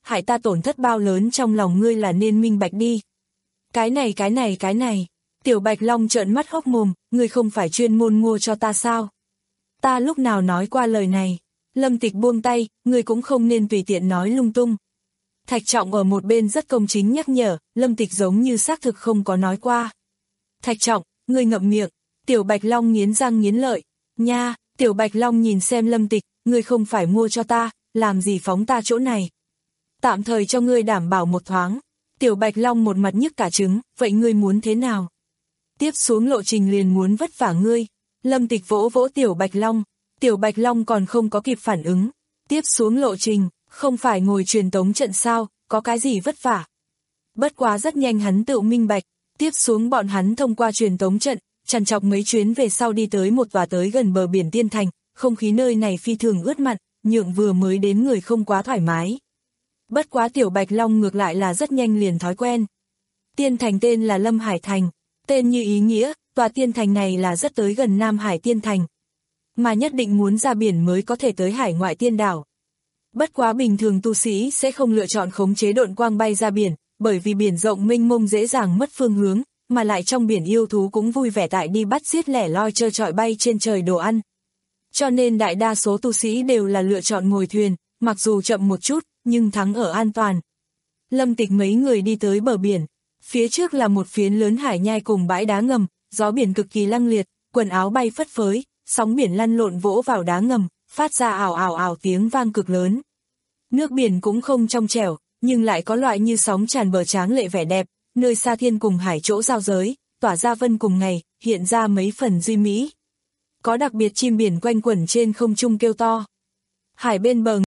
hại ta tổn thất bao lớn trong lòng ngươi là nên minh bạch đi. Cái này cái này cái này, Tiểu Bạch Long trợn mắt hốc mồm, ngươi không phải chuyên môn mua cho ta sao? Ta lúc nào nói qua lời này? Lâm Tịch buông tay, ngươi cũng không nên tùy tiện nói lung tung. Thạch Trọng ở một bên rất công chính nhắc nhở, Lâm Tịch giống như xác thực không có nói qua. Thạch Trọng, ngươi ngậm miệng. Tiểu Bạch Long nghiến răng nghiến lợi. Nha, Tiểu Bạch Long nhìn xem Lâm Tịch, ngươi không phải mua cho ta, làm gì phóng ta chỗ này. Tạm thời cho ngươi đảm bảo một thoáng. Tiểu Bạch Long một mặt nhức cả trứng, vậy ngươi muốn thế nào? Tiếp xuống lộ trình liền muốn vất vả ngươi. Lâm Tịch vỗ vỗ Tiểu Bạch Long. Tiểu Bạch Long còn không có kịp phản ứng. Tiếp xuống lộ trình, không phải ngồi truyền tống trận sao, có cái gì vất vả. Bất quá rất nhanh hắn tự minh bạch. Tiếp xuống bọn hắn thông qua truyền tống trận, trằn trọc mấy chuyến về sau đi tới một tòa tới gần bờ biển Tiên Thành, không khí nơi này phi thường ướt mặn, nhượng vừa mới đến người không quá thoải mái. Bất quá Tiểu Bạch Long ngược lại là rất nhanh liền thói quen. Tiên Thành tên là Lâm Hải Thành, tên như ý nghĩa, tòa Tiên Thành này là rất tới gần Nam Hải Tiên Thành, mà nhất định muốn ra biển mới có thể tới hải ngoại tiên đảo. Bất quá bình thường tu sĩ sẽ không lựa chọn khống chế độn quang bay ra biển, bởi vì biển rộng mênh mông dễ dàng mất phương hướng, mà lại trong biển yêu thú cũng vui vẻ tại đi bắt giết lẻ loi chơi trọi bay trên trời đồ ăn. Cho nên đại đa số tu sĩ đều là lựa chọn ngồi thuyền, mặc dù chậm một chút, nhưng thắng ở an toàn. Lâm Tịch mấy người đi tới bờ biển, phía trước là một phiến lớn hải nhai cùng bãi đá ngầm, gió biển cực kỳ lăng liệt, quần áo bay phất phới, sóng biển lăn lộn vỗ vào đá ngầm, phát ra ảo ảo ảo tiếng vang cực lớn. Nước biển cũng không trong trẻo, nhưng lại có loại như sóng tràn bờ tráng lệ vẻ đẹp, nơi xa thiên cùng hải chỗ giao giới, tỏa ra vân cùng ngày, hiện ra mấy phần duy mỹ. Có đặc biệt chim biển quanh quẩn trên không trung kêu to. Hải bên bờ.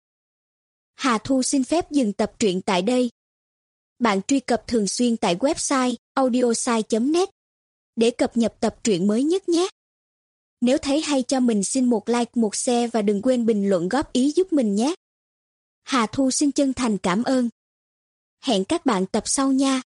Hà Thu xin phép dừng tập truyện tại đây. Bạn truy cập thường xuyên tại website audiosai chấm net để cập nhật tập truyện mới nhất nhé. Nếu thấy hay cho mình xin một like, một share và đừng quên bình luận góp ý giúp mình nhé. Hà Thu xin chân thành cảm ơn. Hẹn các bạn tập sau nha.